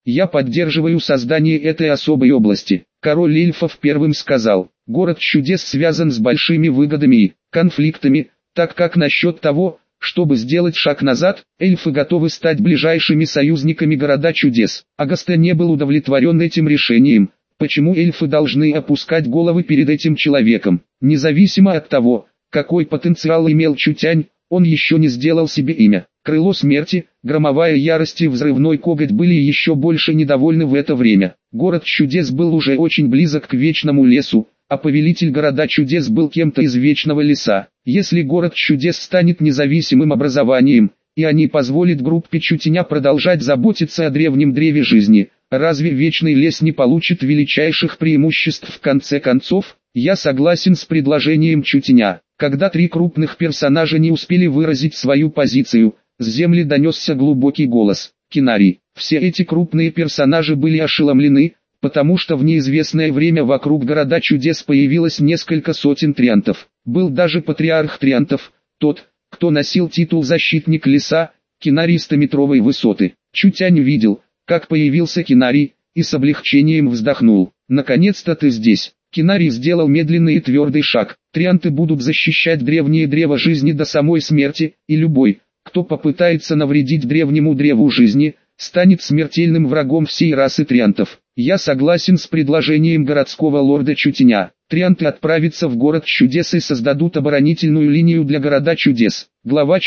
Я поддерживаю создание этой особой области. Король эльфов первым сказал: город чудес связан с большими выгодами и конфликтами, так как насчет того, чтобы сделать шаг назад, эльфы готовы стать ближайшими союзниками города чудес. Агаста не был удовлетворен этим решением. Почему эльфы должны опускать головы перед этим человеком? Независимо от того, какой потенциал имел Чутянь, он еще не сделал себе имя. Крыло смерти, громовая ярость и взрывной коготь были еще больше недовольны в это время. Город чудес был уже очень близок к вечному лесу, а повелитель города чудес был кем-то из вечного леса. Если город чудес станет независимым образованием, и они позволят группе Чутяня продолжать заботиться о древнем древе жизни, разве вечный лес не получит величайших преимуществ в конце концов? Я согласен с предложением Чутяня. Когда три крупных персонажа не успели выразить свою позицию, с земли донесся глубокий голос: Кинари. Все эти крупные персонажи были ошеломлены, потому что в неизвестное время вокруг города чудес появилось несколько сотен триантов. Был даже патриарх триантов, тот, кто носил титул «Защитник леса», Кинари 100-метровой высоты. Чутянь видел, как появился Кинари, и с облегчением вздохнул. «Наконец-то ты здесь». Кинари сделал медленный и твердый шаг. Трианты будут защищать древнее древо жизни до самой смерти, и любой, кто попытается навредить древнему древу жизни, станет смертельным врагом всей расы триантов. Я согласен с предложением городского лорда Чутяня. Трианты отправятся в город чудес и создадут оборонительную линию для города чудес. Глава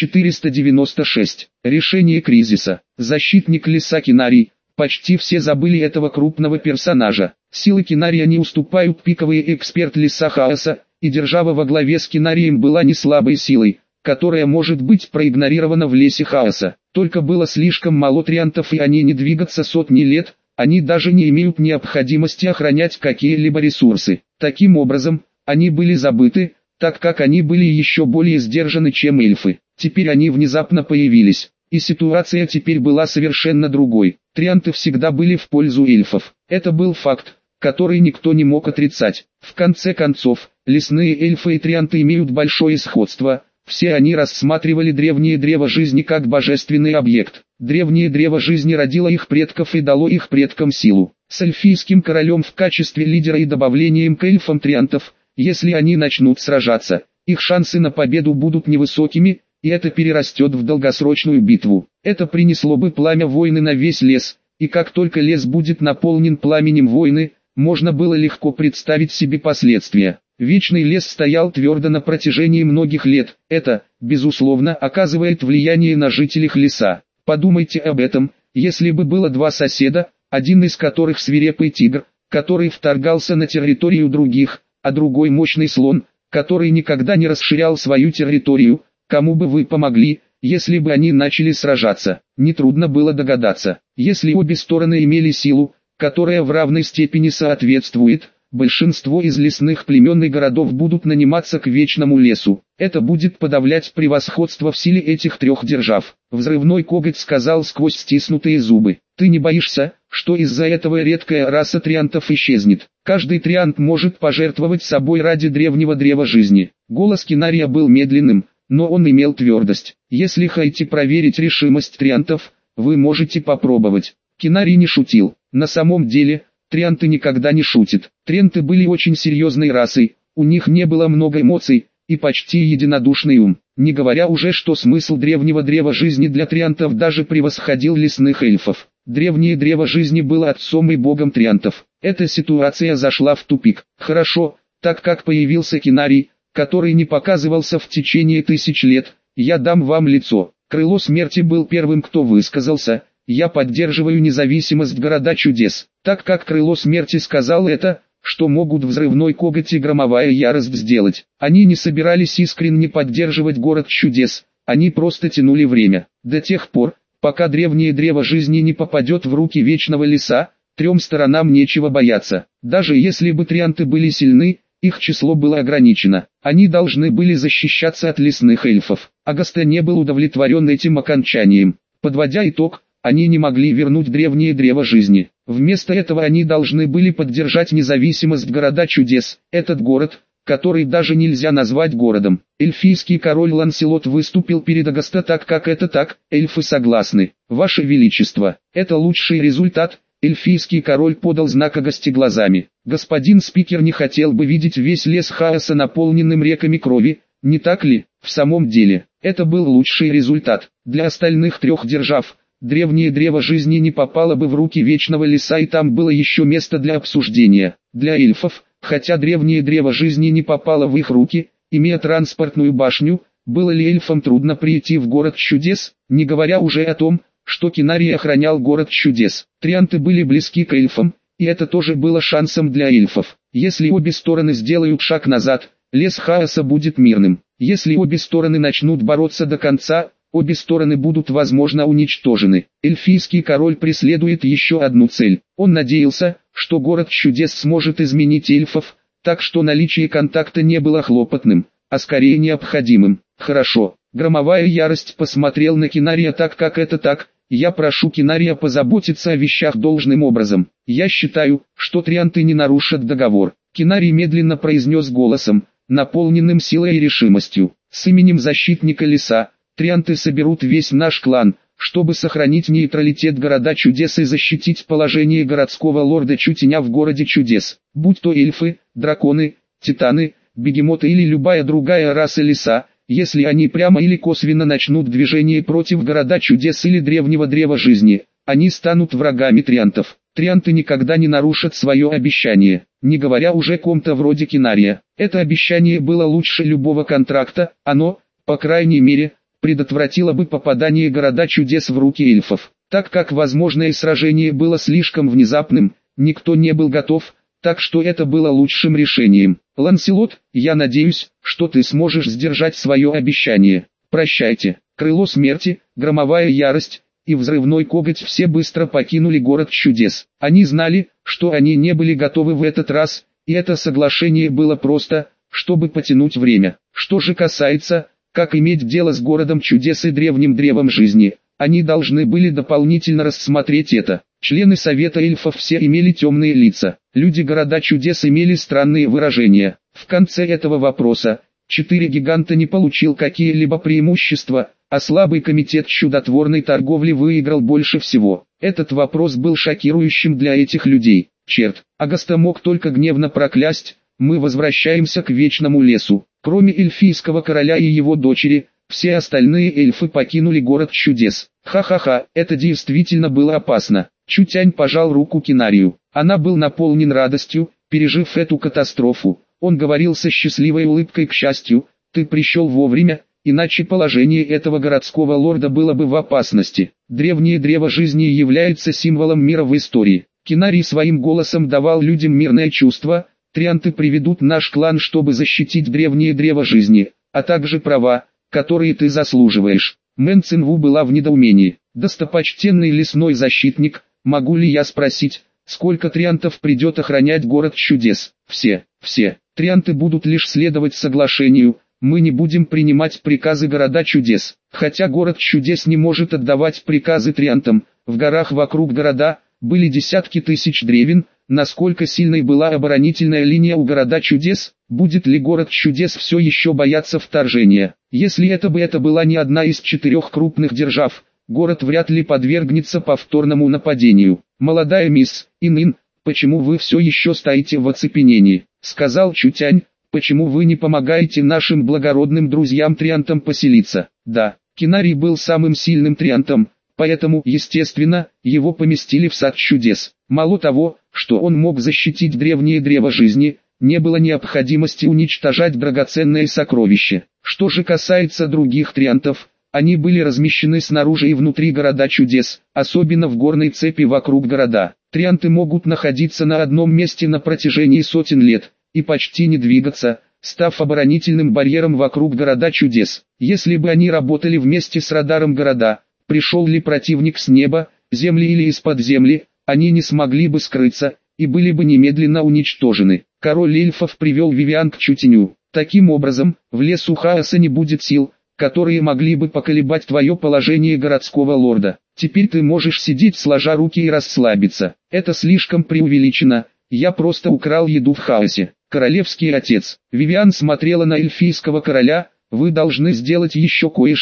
496. Решение кризиса. Защитник леса Кинари. Почти все забыли этого крупного персонажа. Силы Кинария не уступают пиковый эксперт леса хаоса, и держава во главе с Кинарием была не слабой силой, которая может быть проигнорирована в лесе хаоса. Только было слишком мало триантов и они не двигаться сотни лет, они даже не имеют необходимости охранять какие-либо ресурсы. Таким образом, они были забыты, так как они были еще более сдержаны, чем эльфы. Теперь они внезапно появились, и ситуация теперь была совершенно другой. Трианты всегда были в пользу эльфов. Это был факт, который никто не мог отрицать. В конце концов, лесные эльфы и трианты имеют большое сходство. Все они рассматривали древнее древо жизни как божественный объект. Древнее древо жизни родило их предков и дало их предкам силу. С эльфийским королем в качестве лидера и добавлением к эльфам триантов, если они начнут сражаться, их шансы на победу будут невысокими, и это перерастет в долгосрочную битву. Это принесло бы пламя войны на весь лес, и как только лес будет наполнен пламенем войны, можно было легко представить себе последствия. Вечный лес стоял твердо на протяжении многих лет. Это, безусловно, оказывает влияние на жителей леса. Подумайте об этом, если бы было два соседа, один из которых свирепый тигр, который вторгался на территорию других, а другой мощный слон, который никогда не расширял свою территорию, кому бы вы помогли, если бы они начали сражаться? Нетрудно было догадаться. Если обе стороны имели силу, которая в равной степени соответствует, большинство из лесных племен и городов будут наниматься к вечному лесу. Это будет подавлять превосходство в силе этих трех держав. Взрывной коготь сказал сквозь стиснутые зубы: «Ты не боишься, что из-за этого редкая раса триантов исчезнет? Каждый триант может пожертвовать собой ради древнего древа жизни». Голос Кинария был медленным, но он имел твердость. «Если хотите проверить решимость триантов, вы можете попробовать». Кинарий не шутил. На самом деле, трианты никогда не шутят. Трианты были очень серьезной расой, у них не было много эмоций, и почти единодушный ум. Не говоря уже, что смысл древнего древа жизни для триантов даже превосходил лесных эльфов. Древнее древо жизни было отцом и богом триантов. Эта ситуация зашла в тупик. Хорошо, так как появился Кинарий, который не показывался в течение 1000 лет, я дам вам лицо. Крыло смерти был первым, кто высказался. Я поддерживаю независимость города чудес, так как крыло смерти сказал это, что могут взрывной коготь и громовая ярость сделать. Они не собирались искренне поддерживать город чудес, они просто тянули время. До тех пор, пока древнее древо жизни не попадет в руки вечного леса, трем сторонам нечего бояться. Даже если бы трианты были сильны, их число было ограничено. Они должны были защищаться от лесных эльфов. Агаста не был удовлетворен этим окончанием. Подводя итог, они не могли вернуть древнее древо жизни. Вместо этого они должны были поддержать независимость города чудес. Этот город, который даже нельзя назвать городом. Эльфийский король Ланселот выступил перед Агаста так, как это так, эльфы согласны. Ваше Величество, это лучший результат, Эльфийский король подал знак огости глазами. Господин спикер не хотел бы видеть весь лес хаоса наполненным реками крови, не так ли? В самом деле, это был лучший результат. Для остальных трех держав, древнее древо жизни не попало бы в руки вечного леса, и там было еще место для обсуждения. Для эльфов, хотя древнее древо жизни не попало в их руки, имея транспортную башню, было ли эльфам трудно прийти в город чудес, не говоря уже о том, что Кинарий охранял город чудес. Трианты были близки к эльфам, и это тоже было шансом для эльфов. Если обе стороны сделают шаг назад, лес хаоса будет мирным. Если обе стороны начнут бороться до конца, обе стороны будут возможно уничтожены. Эльфийский король преследует еще одну цель. Он надеялся, что город чудес сможет изменить эльфов, так что наличие контакта не было хлопотным, а скорее необходимым. Хорошо. Громовая ярость посмотрел на Кинария так, как это так. Я прошу Кинария позаботиться о вещах должным образом. Я считаю, что трианты не нарушат договор. Кинарий медленно произнес голосом, наполненным силой и решимостью. С именем защитника леса, трианты соберут весь наш клан, чтобы сохранить нейтралитет города чудес и защитить положение городского лорда Чутеня в городе чудес. Будь то эльфы, драконы, титаны, бегемоты или любая другая раса леса, если они прямо или косвенно начнут движение против города чудес или древнего древа жизни, они станут врагами триантов. Трианты никогда не нарушат свое обещание, не говоря уже о ком-то вроде Кинария. Это обещание было лучше любого контракта, оно, по крайней мере, предотвратило бы попадание города чудес в руки эльфов. Так как возможное сражение было слишком внезапным, никто не был готов, так что это было лучшим решением. Ланселот, я надеюсь, что ты сможешь сдержать свое обещание. Прощайте. Крыло смерти, громовая ярость и взрывной коготь все быстро покинули город чудес. Они знали, что они не были готовы в этот раз, и это соглашение было просто, чтобы потянуть время. Что же касается, как иметь дело с городом чудес и древним древом жизни, они должны были дополнительно рассмотреть это. Члены Совета эльфов все имели темные лица. Люди города чудес имели странные выражения. В конце этого вопроса, 4 гиганта не получил какие-либо преимущества, а слабый комитет чудотворной торговли выиграл больше всего. Этот вопрос был шокирующим для этих людей. Черт, Агаста мог только гневно проклясть: мы возвращаемся к вечному лесу. Кроме эльфийского короля и его дочери, все остальные эльфы покинули город чудес. Ха-ха-ха, это действительно было опасно. Чутянь пожал руку Кинарию. Она был наполнен радостью, пережив эту катастрофу. Он говорил со счастливой улыбкой: к счастью, ты пришел вовремя, иначе положение этого городского лорда было бы в опасности. Древнее древо жизни является символом мира в истории. Кинарий своим голосом давал людям мирное чувство: трианты приведут наш клан, чтобы защитить древнее древо жизни, а также права, которые ты заслуживаешь. Мэн Цинву была в недоумении. Достопочтенный лесной защитник, могу ли я спросить, сколько триантов придет охранять город чудес? Все. Трианты будут лишь следовать соглашению, мы не будем принимать приказы города чудес. Хотя город чудес не может отдавать приказы триантам, в горах вокруг города были десятки тысяч древен. Насколько сильной была оборонительная линия у города чудес? Будет ли город чудес все еще бояться вторжения? Если это была не одна из 4 крупных держав, город вряд ли подвергнется повторному нападению. Молодая мисс Инин, почему вы все еще стоите в оцепенении? Сказал Чутянь, почему вы не помогаете нашим благородным друзьям триантам поселиться? Да, Кинарий был самым сильным триантом, поэтому, естественно, его поместили в сад чудес. Мало того, что он мог защитить древнее древо жизни, не было необходимости уничтожать драгоценные сокровища. Что же касается других триантов, они были размещены снаружи и внутри города чудес, особенно в горной цепи вокруг города. Трианты могут находиться на одном месте на протяжении сотен лет, и почти не двигаться, став оборонительным барьером вокруг города чудес. Если бы они работали вместе с радаром города, пришел ли противник с неба, земли или из-под земли, они не смогли бы скрыться, и были бы немедленно уничтожены. Король эльфов привел Вивиан к Чутеню. Таким образом, в лесу хаоса не будет сил, которые могли бы поколебать твое положение городского лорда. Теперь ты можешь сидеть сложа руки и расслабиться. Это слишком преувеличено, я просто украл еду в хаосе. Королевский отец. Вивиан смотрела на эльфийского короля: вы должны сделать еще кое-что.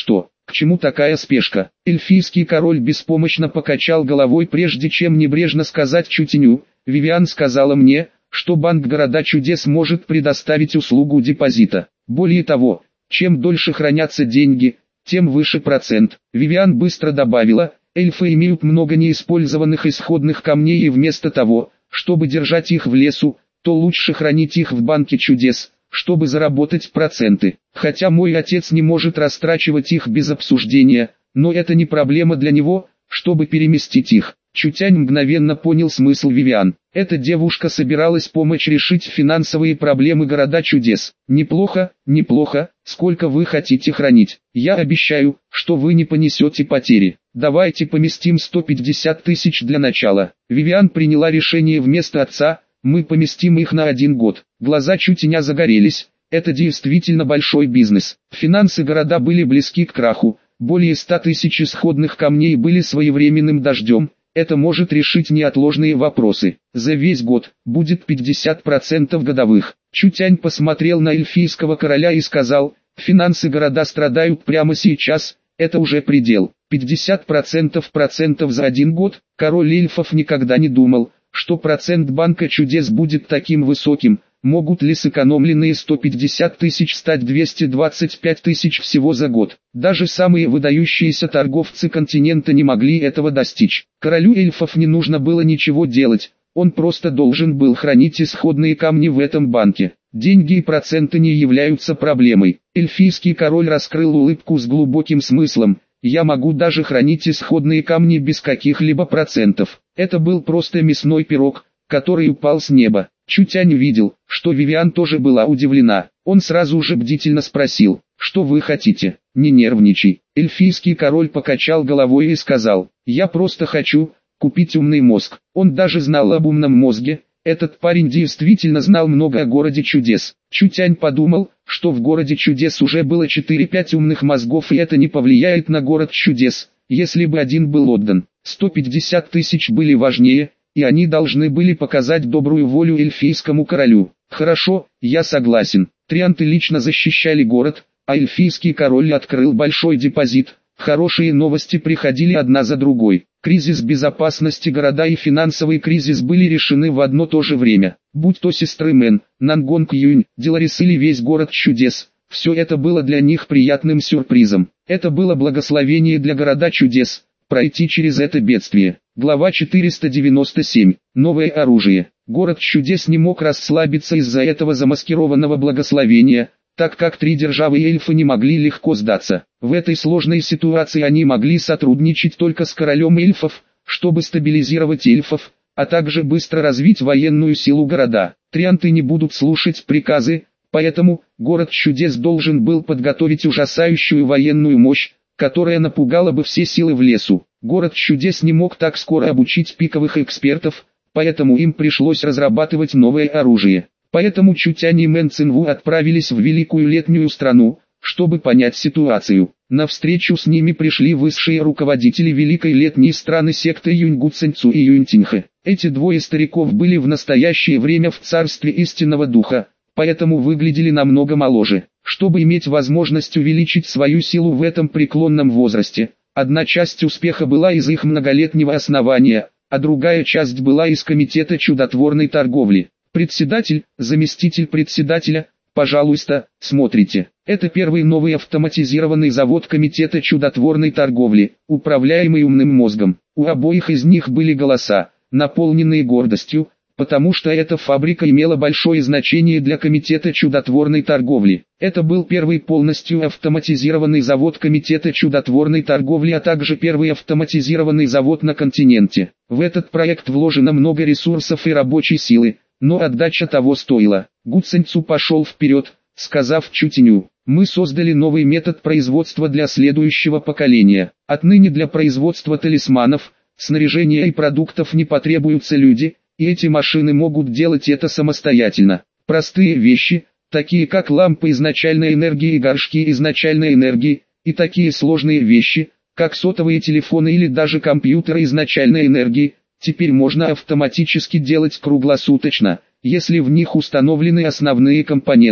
К чему такая спешка? Эльфийский король беспомощно покачал головой, прежде чем небрежно сказать Чутеню: «Вивиан сказала мне, что банк Города Чудес может предоставить услугу депозита. Более того, чем дольше хранятся деньги, тем выше процент». Вивиан быстро добавила: «Эльфы имеют много неиспользованных исходных камней, и вместо того, чтобы держать их в лесу, то лучше хранить их в банке чудес, чтобы заработать проценты. Хотя мой отец не может растрачивать их без обсуждения, но это не проблема для него, чтобы переместить их». Чутянь мгновенно понял смысл Вивиан. Эта девушка собиралась помочь решить финансовые проблемы Города Чудес. «Неплохо, неплохо. Сколько вы хотите хранить? Я обещаю, что вы не понесете потери. Давайте поместим 150 тысяч для начала». Вивиан приняла решение вместо отца: «Мы поместим их на 1 год». Глаза Чутеня загорелись. Это действительно большой бизнес. Финансы города были близки к краху. Более 100 тысяч исходных камней были своевременным дождем. Это может решить неотложные вопросы. За весь год будет 50% годовых. Чутянь посмотрел на эльфийского короля и сказал: «Финансы города страдают прямо сейчас, это уже предел. 50% за 1 год». Король эльфов никогда не думал, что процент банка чудес будет таким высоким. Могут ли сэкономленные 150 тысяч стать 225 тысяч всего за год? Даже самые выдающиеся торговцы континента не могли этого достичь. Королю эльфов не нужно было ничего делать, он просто должен был хранить исходные камни в этом банке. Деньги и проценты не являются проблемой. Эльфийский король раскрыл улыбку с глубоким смыслом: «Я могу даже хранить исходные камни без каких-либо процентов». Это был просто мясной пирог, который упал с неба. Чутянь видел, что Вивиан тоже была удивлена. Он сразу же бдительно спросил: «Что вы хотите? Не нервничай». Эльфийский король покачал головой и сказал: «Я просто хочу купить умный мозг». Он даже знал об умном мозге. Этот парень действительно знал много о Городе Чудес. Чутянь подумал, что в Городе Чудес уже было 4-5 умных мозгов, и это не повлияет на Город Чудес, если бы один был отдан. 150 тысяч были важнее, и они должны были показать добрую волю эльфийскому королю. «Хорошо, я согласен». Трианты лично защищали город, а эльфийский король открыл большой депозит. Хорошие новости приходили одна за другой. Кризис безопасности города и финансовый кризис были решены в одно то же время. Будь то сестры Мэн, Нангонг Юнь, Деларис или весь Город Чудес, все это было для них приятным сюрпризом. Это было благословение для Города Чудес пройти через это бедствие. Глава 497. Новое оружие. Город Чудес не мог расслабиться из-за этого замаскированного благословения, так как 3 державы эльфы не могли легко сдаться. В этой сложной ситуации они могли сотрудничать только с королем эльфов, чтобы стабилизировать эльфов, а также быстро развить военную силу города. Трианты не будут слушать приказы, поэтому Город Чудес должен был подготовить ужасающую военную мощь, которая напугала бы все силы в лесу. Город Чудес не мог так скоро обучить пиковых экспертов, поэтому им пришлось разрабатывать новое оружие. Поэтому Чутянь и Мэн Цинву отправились в Великую Летнюю страну, чтобы понять ситуацию. На встречу с ними пришли высшие руководители Великой Летней страны секты Юньгу Цинцу и Юньтинхэ. Эти двое стариков были в настоящее время в царстве истинного духа, поэтому выглядели намного моложе. Чтобы иметь возможность увеличить свою силу в этом преклонном возрасте, одна часть успеха была из их многолетнего основания, а другая часть была из Комитета чудотворной торговли. Председатель, заместитель председателя, пожалуйста, смотрите. Это первый новый автоматизированный завод Комитета чудотворной торговли, управляемый умным мозгом. У обоих из них были голоса, наполненные гордостью, потому что эта фабрика имела большое значение для Комитета чудотворной торговли. Это был первый полностью автоматизированный завод Комитета чудотворной торговли, а также первый автоматизированный завод на континенте. В этот проект вложено много ресурсов и рабочей силы, но отдача того стоила. Гу Цинцу пошел вперед, сказав Чутеню: «Мы создали новый метод производства для следующего поколения. Отныне для производства талисманов, снаряжения и продуктов не потребуются люди, и эти машины могут делать это самостоятельно. Простые вещи, такие как лампы изначальной энергии и горшки изначальной энергии, и такие сложные вещи, как сотовые телефоны или даже компьютеры изначальной энергии, теперь можно автоматически делать круглосуточно, если в них установлены основные компоненты».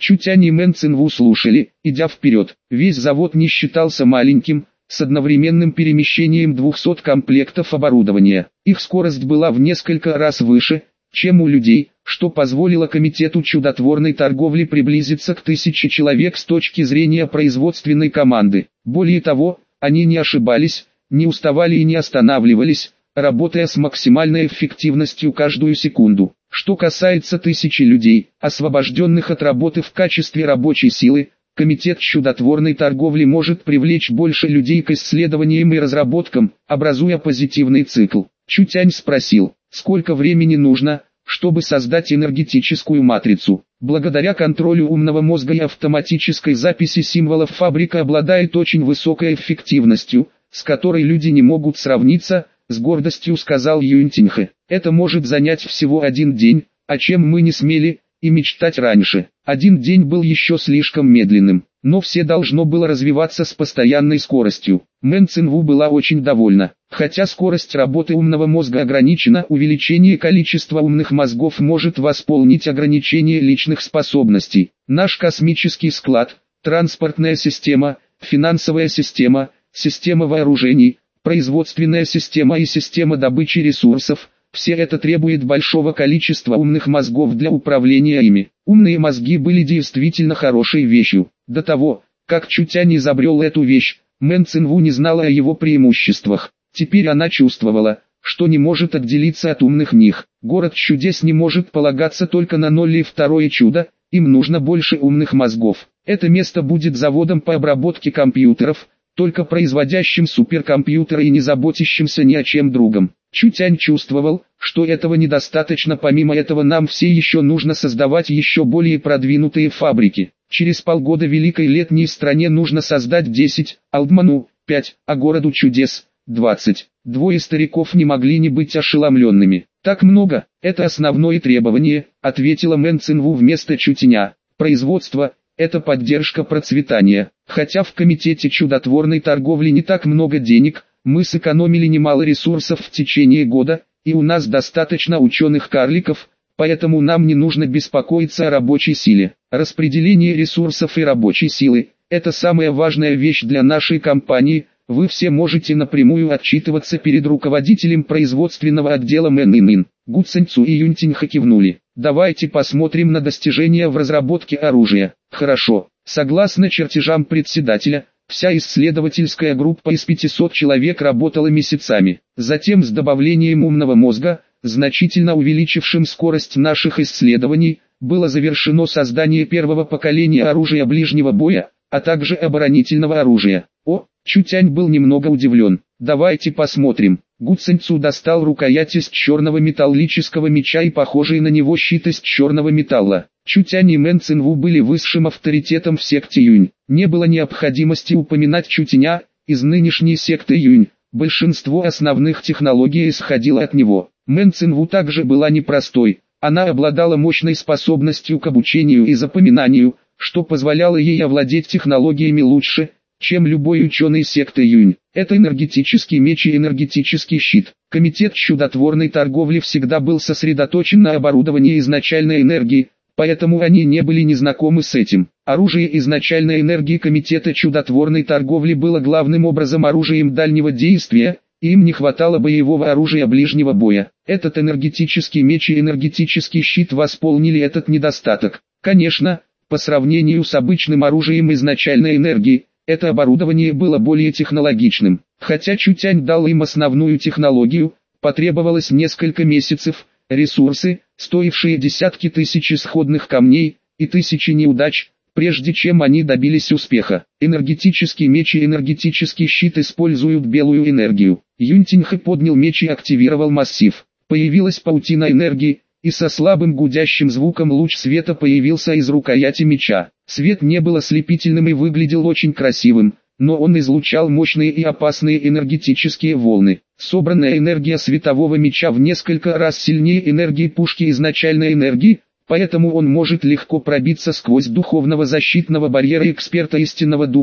Чутянь и Мэн Цинву слушали, идя вперед. Весь завод не считался маленьким, с одновременным перемещением 200 комплектов оборудования. Их скорость была в несколько раз выше, чем у людей, что позволило комитету чудотворной торговли приблизиться к 1000 человек с точки зрения производственной команды. Более того, они не ошибались, не уставали и не останавливались, работая с максимальной эффективностью каждую секунду. Что касается 1000 людей, освобожденных от работы в качестве рабочей силы, Комитет чудотворной торговли может привлечь больше людей к исследованиям и разработкам, образуя позитивный цикл. Чутянь спросил, сколько времени нужно, чтобы создать энергетическую матрицу. Благодаря контролю умного мозга и автоматической записи символов фабрика обладает очень высокой эффективностью, с которой люди не могут сравниться, с гордостью сказал Юнтинхэ. Это может занять всего 1 день, о чем мы не смели и мечтать раньше. 1 день был еще слишком медленным, но все должно было развиваться с постоянной скоростью. Мэн Цинву была очень довольна. Хотя скорость работы умного мозга ограничена, увеличение количества умных мозгов может восполнить ограничение личных способностей. Наш космический склад, транспортная система, финансовая система, система вооружений, производственная система и система добычи ресурсов – все это требует большого количества умных мозгов для управления ими. Умные мозги были действительно хорошей вещью. До того, как Чутянь изобрел эту вещь, Мэн Цинву не знала о его преимуществах. Теперь она чувствовала, что не может отделиться от умных них. Город чудес не может полагаться только на Нолли и второе чудо, им нужно больше умных мозгов. Это место будет заводом по обработке компьютеров, только производящим суперкомпьютеры и не заботящимся ни о чем другом. Чутянь чувствовал, что этого недостаточно, помимо этого нам все еще нужно создавать еще более продвинутые фабрики. Через полгода великой летней стране нужно создать 10, Алдману 5, а городу чудес 20. Двое стариков не могли не быть ошеломленными. Так много, это основное требование, ответила Мэн Цинву вместо Чутяня. Производство – это поддержка процветания. Хотя в комитете чудотворной торговли не так много денег, мы сэкономили немало ресурсов в течение года, и у нас достаточно ученых-карликов, поэтому нам не нужно беспокоиться о рабочей силе. Распределение ресурсов и рабочей силы – это самая важная вещь для нашей компании. Вы все можете напрямую отчитываться перед руководителем производственного отдела Мэн. Гу Цинцу и Юнтинхэ кивнули. Давайте посмотрим на достижения в разработке оружия. Хорошо. Согласно чертежам председателя, вся исследовательская группа из 500 человек работала месяцами. Затем с добавлением умного мозга, значительно увеличившим скорость наших исследований, было завершено создание первого поколения оружия ближнего боя, а также оборонительного оружия. Чутянь был немного удивлен. Давайте посмотрим. Гу Цинцу достал рукоять из черного металлического меча и похожий на него щит из черного металла. Чутянь и Мэн Цинву были высшим авторитетом в секте Юнь. Не было необходимости упоминать Чутяня, из нынешней секты Юнь. Большинство основных технологий исходило от него. Мэн Цинву также была непростой. Она обладала мощной способностью к обучению и запоминанию, что позволяло ей овладеть технологиями лучше, чем любой ученый секты Юнь. Это энергетический меч и энергетический щит. Комитет чудотворной торговли всегда был сосредоточен на оборудовании изначальной энергии, поэтому они не были незнакомы с этим. Оружие изначальной энергии Комитета чудотворной торговли было главным образом оружием дальнего действия, и им не хватало боевого оружия ближнего боя. Этот энергетический меч и энергетический щит восполнили этот недостаток. Конечно, по сравнению с обычным оружием изначальной энергии, это оборудование было более технологичным. Хотя Чутянь дал им основную технологию, потребовалось несколько месяцев, ресурсы, стоившие десятки тысяч исходных камней, и тысячи неудач, прежде чем они добились успеха. Энергетический меч и энергетический щит используют белую энергию. Юнтинхэ поднял меч и активировал массив. Появилась паутина энергии, и со слабым гудящим звуком луч света появился из рукояти меча. Свет не был ослепительным и выглядел очень красивым, но он излучал мощные и опасные энергетические волны. Собранная энергия светового меча в несколько раз сильнее энергии пушки изначальной энергии, поэтому он может легко пробиться сквозь духовного защитного барьера эксперта истинного духа,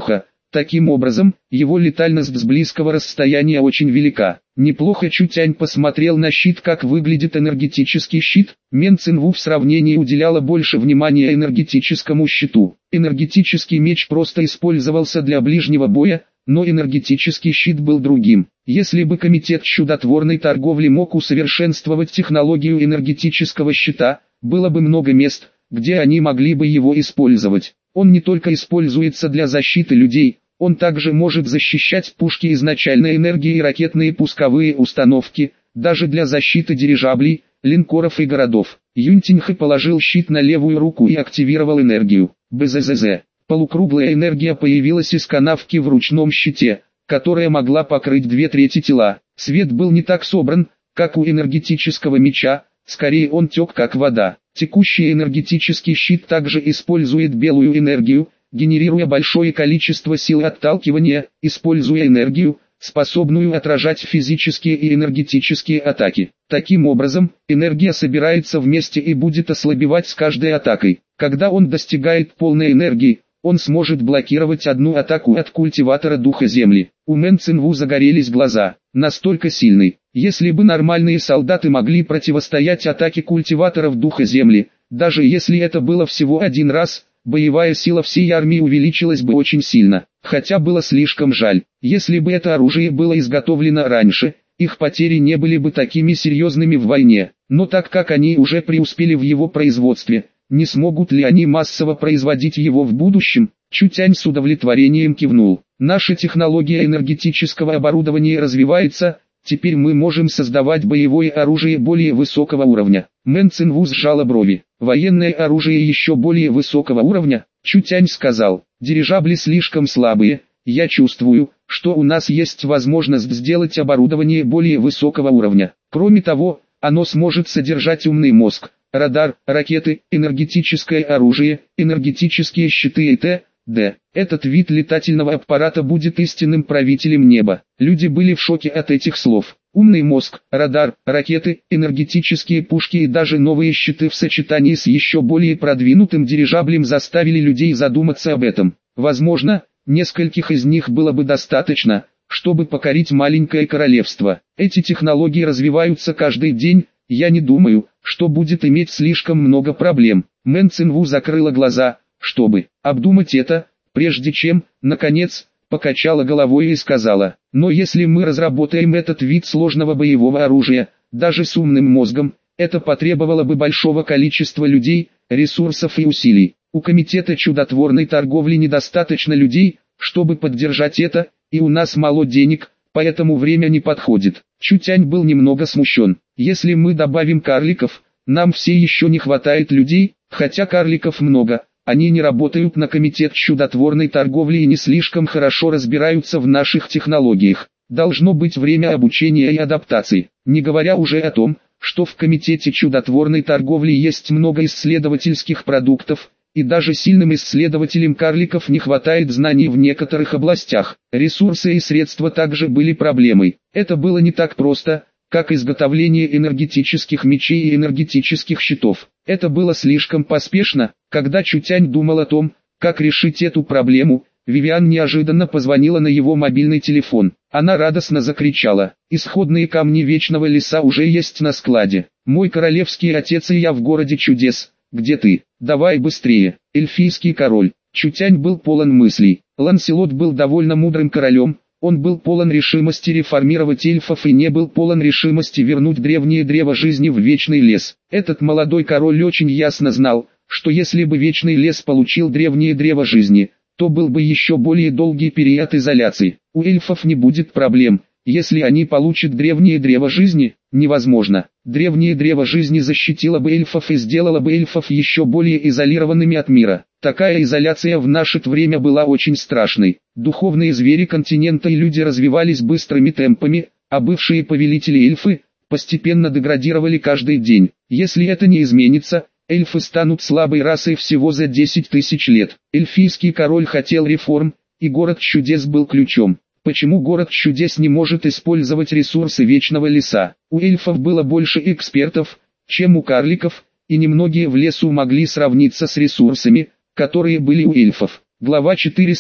Таким образом, его летальность с близкого расстояния очень велика. Неплохо. Чутянь посмотрел на щит, как выглядит энергетический щит. Мэн Цинву в сравнении уделяла больше внимания энергетическому щиту. Энергетический меч просто использовался для ближнего боя, но энергетический щит был другим. Если бы комитет чудотворной торговли мог усовершенствовать технологию энергетического щита, было бы много мест, где они могли бы его использовать. Он не только используется для защиты людей, он также может защищать пушки изначальной энергии и ракетные пусковые установки, даже для защиты дирижаблей, линкоров и городов. Юнтинхэ положил щит на левую руку и активировал энергию. БЗЗЗ. Полукруглая энергия появилась из канавки в ручном щите, которая могла покрыть 2/3 тела. Свет был не так собран, как у энергетического меча, скорее он тек как вода. Текущий энергетический щит также использует белую энергию, генерируя большое количество сил отталкивания, используя энергию, способную отражать физические и энергетические атаки. Таким образом, энергия собирается вместе и будет ослабевать с каждой атакой. Когда он достигает полной энергии, он сможет блокировать одну атаку от культиватора духа земли. У Мэн Цинву загорелись глаза. Настолько сильный. Если бы нормальные солдаты могли противостоять атаке культиваторов духа земли, даже если это было всего один раз, боевая сила всей армии увеличилась бы очень сильно. Хотя было слишком жаль. Если бы это оружие было изготовлено раньше, их потери не были бы такими серьезными в войне. Но так как они уже преуспели в его производстве, не смогут ли они массово производить его в будущем? Чутянь с удовлетворением кивнул. Наша технология энергетического оборудования развивается, теперь мы можем создавать боевое оружие более высокого уровня. Мэн Цинву сжала брови. Военное оружие еще более высокого уровня? Чутянь сказал, дирижабли слишком слабые, я чувствую, что у нас есть возможность сделать оборудование более высокого уровня. Кроме того, оно сможет содержать умный мозг, радар, ракеты, энергетическое оружие, энергетические щиты и т.д. Этот вид летательного аппарата будет истинным правителем неба. Люди были в шоке от этих слов. Умный мозг, радар, ракеты, энергетические пушки и даже новые щиты в сочетании с еще более продвинутым дирижаблем заставили людей задуматься об этом. Возможно, нескольких из них было бы достаточно, чтобы покорить маленькое королевство. Эти технологии развиваются каждый день. Я не думаю, что будет иметь слишком много проблем. Мэн Цинву закрыла глаза, чтобы обдумать это, прежде чем, наконец, покачала головой и сказала, но если мы разработаем этот вид сложного боевого оружия, даже с умным мозгом, это потребовало бы большого количества людей, ресурсов и усилий. У комитета чудотворной торговли недостаточно людей, чтобы поддержать это, и у нас мало денег, поэтому время не подходит. Чутянь был немного смущен. Если мы добавим карликов, нам все еще не хватает людей, хотя карликов много. Они не работают на комитет чудотворной торговли и не слишком хорошо разбираются в наших технологиях. Должно быть время обучения и адаптации. Не говоря уже о том, что в комитете чудотворной торговли есть много исследовательских продуктов, и даже сильным исследователям карликов не хватает знаний в некоторых областях. Ресурсы и средства также были проблемой. Это было не так просто, как изготовление энергетических мечей и энергетических щитов. Это было слишком поспешно. Когда Чутянь думал о том, как решить эту проблему, Вивиан неожиданно позвонила на его мобильный телефон. Она радостно закричала: «Исходные камни Вечного Леса уже есть на складе. Мой королевский отец и я в городе чудес. Где ты? Давай быстрее». Эльфийский король. Чутянь был полон мыслей. Ланселот был довольно мудрым королем. Он был полон решимости реформировать эльфов и не был полон решимости вернуть древнее древо жизни в Вечный Лес. Этот молодой король очень ясно знал, что если бы Вечный Лес получил древнее древо жизни, то был бы еще более долгий период изоляции. У эльфов не будет проблем, если они получат древнее древо жизни. Невозможно. Древнее древо жизни защитило бы эльфов и сделало бы эльфов еще более изолированными от мира. Такая изоляция в наше время была очень страшной. Духовные звери континента и люди развивались быстрыми темпами, а бывшие повелители эльфы постепенно деградировали каждый день. Если это не изменится, эльфы станут слабой расой всего за 10 тысяч лет. Эльфийский король хотел реформ, и город чудес был ключом. Почему город чудес не может использовать ресурсы Вечного Леса? У эльфов было больше экспертов, чем у карликов, и немногие в лесу могли сравниться с ресурсами, которые были у эльфов. Глава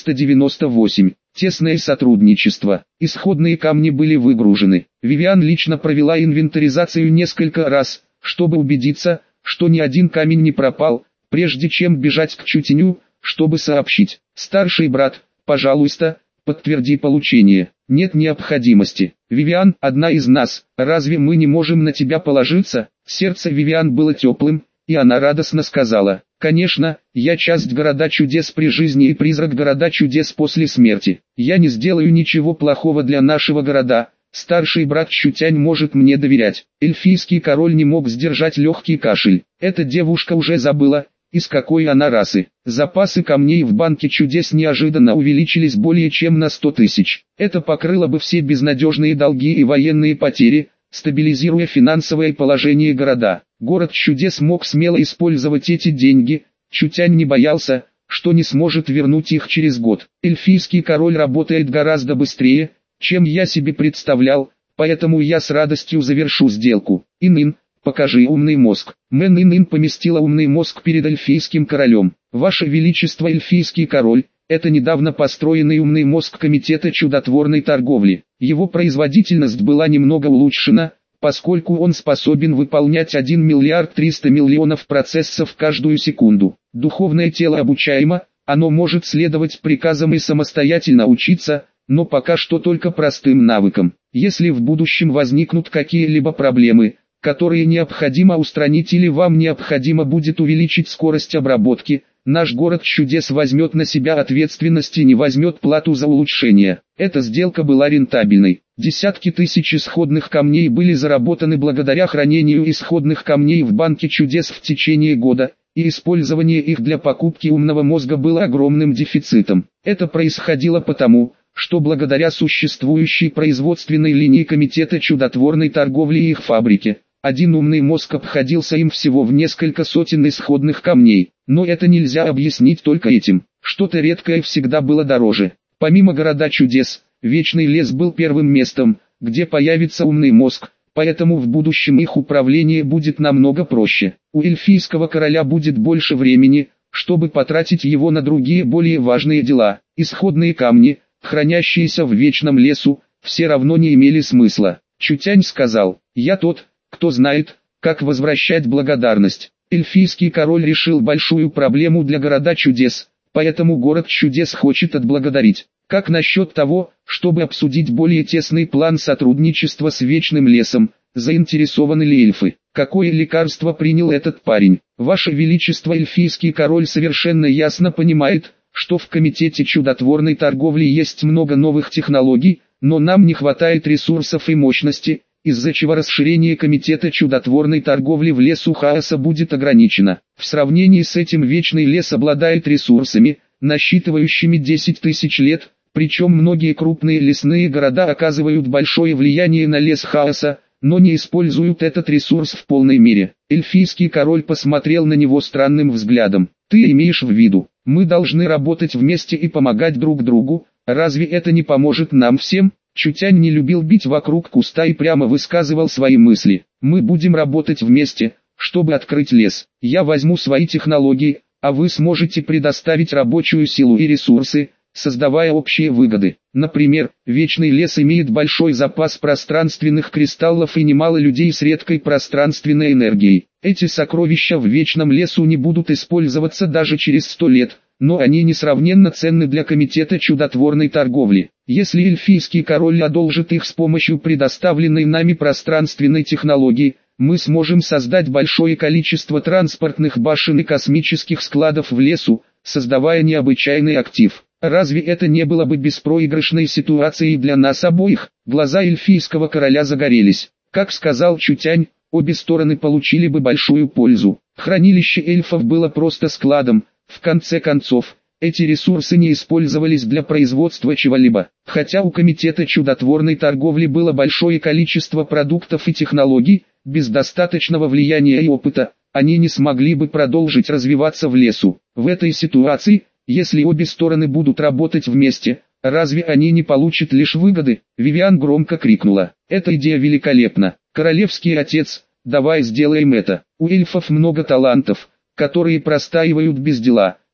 498. Тесное сотрудничество. Исходные камни были выгружены. Вивиан лично провела инвентаризацию несколько раз, чтобы убедиться, что ни один камень не пропал, прежде чем бежать к Чутеню, чтобы сообщить. «Старший брат, пожалуйста, подтверди получение». «Нет необходимости. Вивиан, одна из нас, разве мы не можем на тебя положиться?» Сердце Вивиан было теплым, и она радостно сказала: «Конечно, я часть города чудес при жизни и призрак города чудес после смерти. Я не сделаю ничего плохого для нашего города. Старший брат Чутянь может мне доверять». Эльфийский король не мог сдержать легкий кашель. Эта девушка уже забыла, из какой она расы. Запасы камней в банке чудес неожиданно увеличились более чем на 100 тысяч. Это покрыло бы все безнадежные долги и военные потери, стабилизируя финансовое положение города. Город чудес мог смело использовать эти деньги. Чутянь не боялся, что не сможет вернуть их через год. Эльфийский король работает гораздо быстрее, чем я себе представлял, поэтому я с радостью завершу сделку. Инын, покажи умный мозг. Мэн Инын поместила умный мозг перед эльфийским королем. Ваше Величество, эльфийский король, это недавно построенный умный мозг комитета чудотворной торговли. Его производительность была немного улучшена, поскольку он способен выполнять 1 миллиард 300 миллионов процессов каждую секунду. Духовное тело обучаемо, оно может следовать приказам и самостоятельно учиться, но пока что только простым навыкам. Если в будущем возникнут какие-либо проблемы, которые необходимо устранить или вам необходимо будет увеличить скорость обработки, наш город чудес возьмет на себя ответственность и не возьмет плату за улучшение. Эта сделка была рентабельной. Десятки тысяч исходных камней были заработаны благодаря хранению исходных камней в банке чудес в течение года, и использование их для покупки умного мозга было огромным дефицитом. Это происходило потому, что благодаря существующей производственной линии комитета чудотворной торговли и их фабрике, один умный мозг обходился им всего в несколько сотен исходных камней. Но это нельзя объяснить только этим. Что-то редкое всегда было дороже. Помимо города чудес, Вечный лес был первым местом, где появится умный мозг, поэтому в будущем их управление будет намного проще. У эльфийского короля будет больше времени, чтобы потратить его на другие более важные дела. Исходные камни, хранящиеся в Вечном лесу, все равно не имели смысла. Чутянь сказал: «Я тот, кто знает, как возвращать благодарность». Эльфийский король решил большую проблему для города чудес, поэтому город чудес хочет отблагодарить. Как насчет того, чтобы обсудить более тесный план сотрудничества с Вечным лесом? Заинтересованы ли эльфы? Какое лекарство принял этот парень? Ваше Величество, эльфийский король совершенно ясно понимает, что в комитете чудотворной торговли есть много новых технологий, но нам не хватает ресурсов и мощности, из-за чего расширение комитета чудотворной торговли в лесу хаоса будет ограничено. В сравнении с этим Вечный лес обладает ресурсами, насчитывающими 10 тысяч лет, причем многие крупные лесные города оказывают большое влияние на лес хаоса, но не используют этот ресурс в полной мере. Эльфийский король посмотрел на него странным взглядом. «Ты имеешь в виду, мы должны работать вместе и помогать друг другу, разве это не поможет нам всем?» Чутянь не любил бить вокруг куста и прямо высказывал свои мысли. «Мы будем работать вместе, чтобы открыть лес. Я возьму свои технологии, а вы сможете предоставить рабочую силу и ресурсы, создавая общие выгоды. Например, Вечный лес имеет большой запас пространственных кристаллов и немало людей с редкой пространственной энергией. Эти сокровища в Вечном лесу не будут использоваться даже через 100 лет, но они несравненно ценны для комитета чудотворной торговли. Если эльфийский король одолжит их с помощью предоставленной нами пространственной технологии, мы сможем создать большое количество транспортных башен и космических складов в лесу, создавая необычайный актив. Разве это не было бы беспроигрышной ситуацией для нас обоих?» Глаза эльфийского короля загорелись. Как сказал Чутянь, обе стороны получили бы большую пользу. Хранилище эльфов было просто складом. В конце концов, эти ресурсы не использовались для производства чего-либо. Хотя у комитета чудотворной торговли было большое количество продуктов и технологий, без достаточного влияния и опыта, они не смогли бы продолжить развиваться в лесу. В этой ситуации, если обе стороны будут работать вместе, разве они не получат лишь выгоды? Вивиан громко крикнула: «Эта идея великолепна! Королевский отец, давай сделаем это!» У эльфов много талантов, которые простаивают без дела,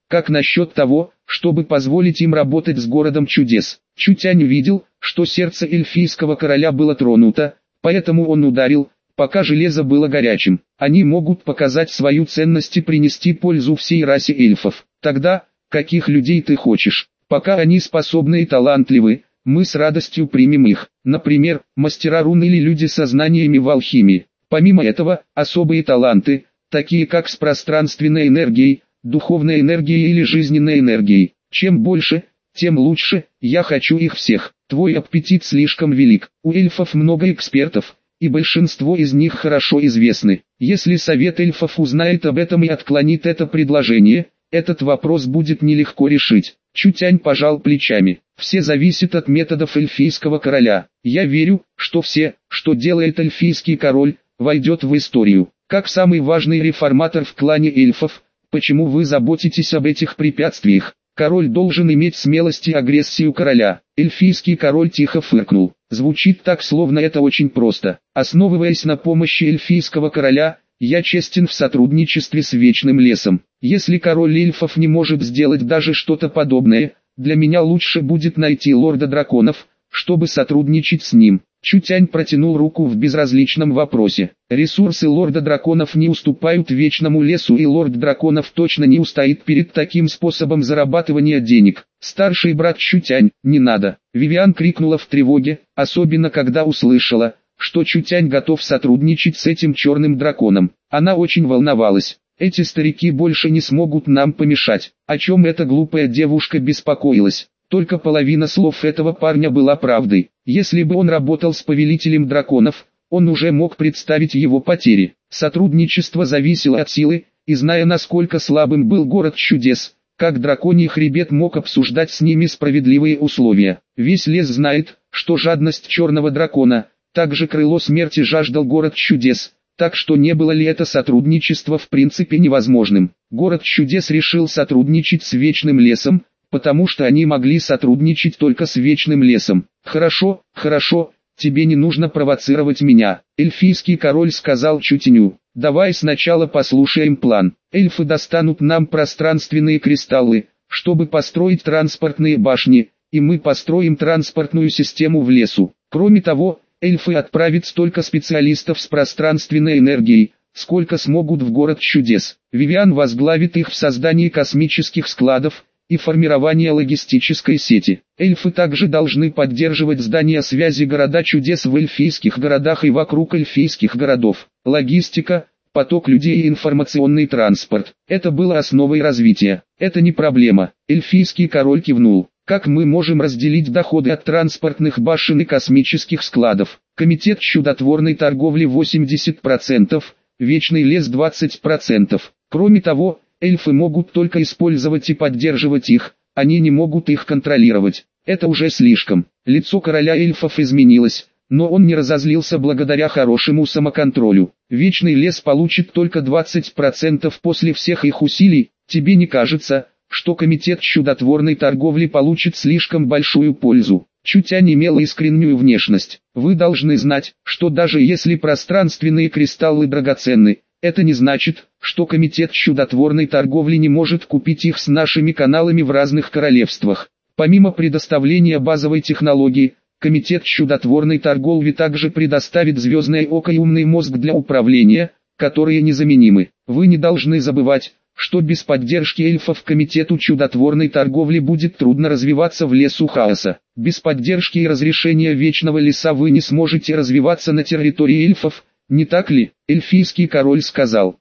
Как насчет того, чтобы позволить им работать с городом чудес? Чутянь видел, что сердце эльфийского короля было тронуто, поэтому он ударил, пока железо было горячим. Они могут показать свою ценность и принести пользу всей расе эльфов. Тогда, каких людей ты хочешь? Пока они способны и талантливы, мы с радостью примем их. Например, мастера рун или люди со знаниями в алхимии. Помимо этого, особые таланты, такие как с пространственной энергией, духовной энергией или жизненной энергией. Чем больше, тем лучше, я хочу их всех. Твой аппетит слишком велик. У эльфов много экспертов, и большинство из них хорошо известны. Если совет эльфов узнает об этом и отклонит это предложение, этот вопрос будет нелегко решить. Чутянь пожал плечами. Все зависит от методов эльфийского короля. Я верю, что все, что делает эльфийский король, войдет в историю. Как самый важный реформатор в клане эльфов, почему вы заботитесь об этих препятствиях? Король должен иметь смелость и агрессию короля. Эльфийский король тихо фыркнул. Звучит так, словно это очень просто. Основываясь на помощи эльфийского короля, я честен в сотрудничестве с Вечным Лесом. Если король эльфов не может сделать даже что-то подобное, для меня лучше будет найти лорда драконов, чтобы сотрудничать с ним. Чутянь протянул руку в безразличном вопросе. Ресурсы лорда драконов не уступают Вечному Лесу, и лорд драконов точно не устоит перед таким способом зарабатывания денег. Старший брат Чутянь, не надо. Вивиан крикнула в тревоге, особенно когда услышала, что Чутянь готов сотрудничать с этим черным драконом. Она очень волновалась. Эти старики больше не смогут нам помешать. О чем эта глупая девушка беспокоилась? Только половина слов этого парня была правдой. Если бы он работал с повелителем драконов, он уже мог представить его потери. Сотрудничество зависело от силы, и зная, насколько слабым был город чудес, как драконий хребет мог обсуждать с ними справедливые условия. Весь лес знает, что жадность черного дракона, также крыло смерти жаждал город чудес, так что не было ли это сотрудничество в принципе невозможным. Город чудес решил сотрудничать с Вечным Лесом, потому что они могли сотрудничать только с Вечным Лесом. Хорошо, хорошо, тебе не нужно провоцировать меня. Эльфийский король сказал Чутяню. Давай сначала послушаем план. Эльфы достанут нам пространственные кристаллы, чтобы построить транспортные башни, и мы построим транспортную систему в лесу. Кроме того, эльфы отправят столько специалистов с пространственной энергией, сколько смогут в город чудес. Вивиан возглавит их в создании космических складов и формирование логистической сети. Эльфы также должны поддерживать здания связи города чудес в эльфийских городах и вокруг эльфийских городов. Логистика, поток людей и информационный транспорт. Это было основой развития. Это не проблема. Эльфийский король кивнул. Как мы можем разделить доходы от транспортных башен и космических складов? Комитет чудотворной торговли 80%, Вечный Лес 20%. Кроме того, эльфы могут только использовать и поддерживать их, они не могут их контролировать. Это уже слишком. Лицо короля эльфов изменилось, но он не разозлился благодаря хорошему самоконтролю. Вечный Лес получит только 20% после всех их усилий. Тебе не кажется, что комитет чудотворной торговли получит слишком большую пользу? Чутянь имел искреннюю внешность. Вы должны знать, что даже если пространственные кристаллы драгоценны, это не значит, что комитет чудотворной торговли не может купить их с нашими каналами в разных королевствах. Помимо предоставления базовой технологии, комитет чудотворной торговли также предоставит звездное око и умный мозг для управления, которые незаменимы. Вы не должны забывать, что без поддержки эльфов комитету чудотворной торговли будет трудно развиваться в лесу хаоса. Без поддержки и разрешения Вечного Леса вы не сможете развиваться на территории эльфов, не так ли? Эльфийский король сказал.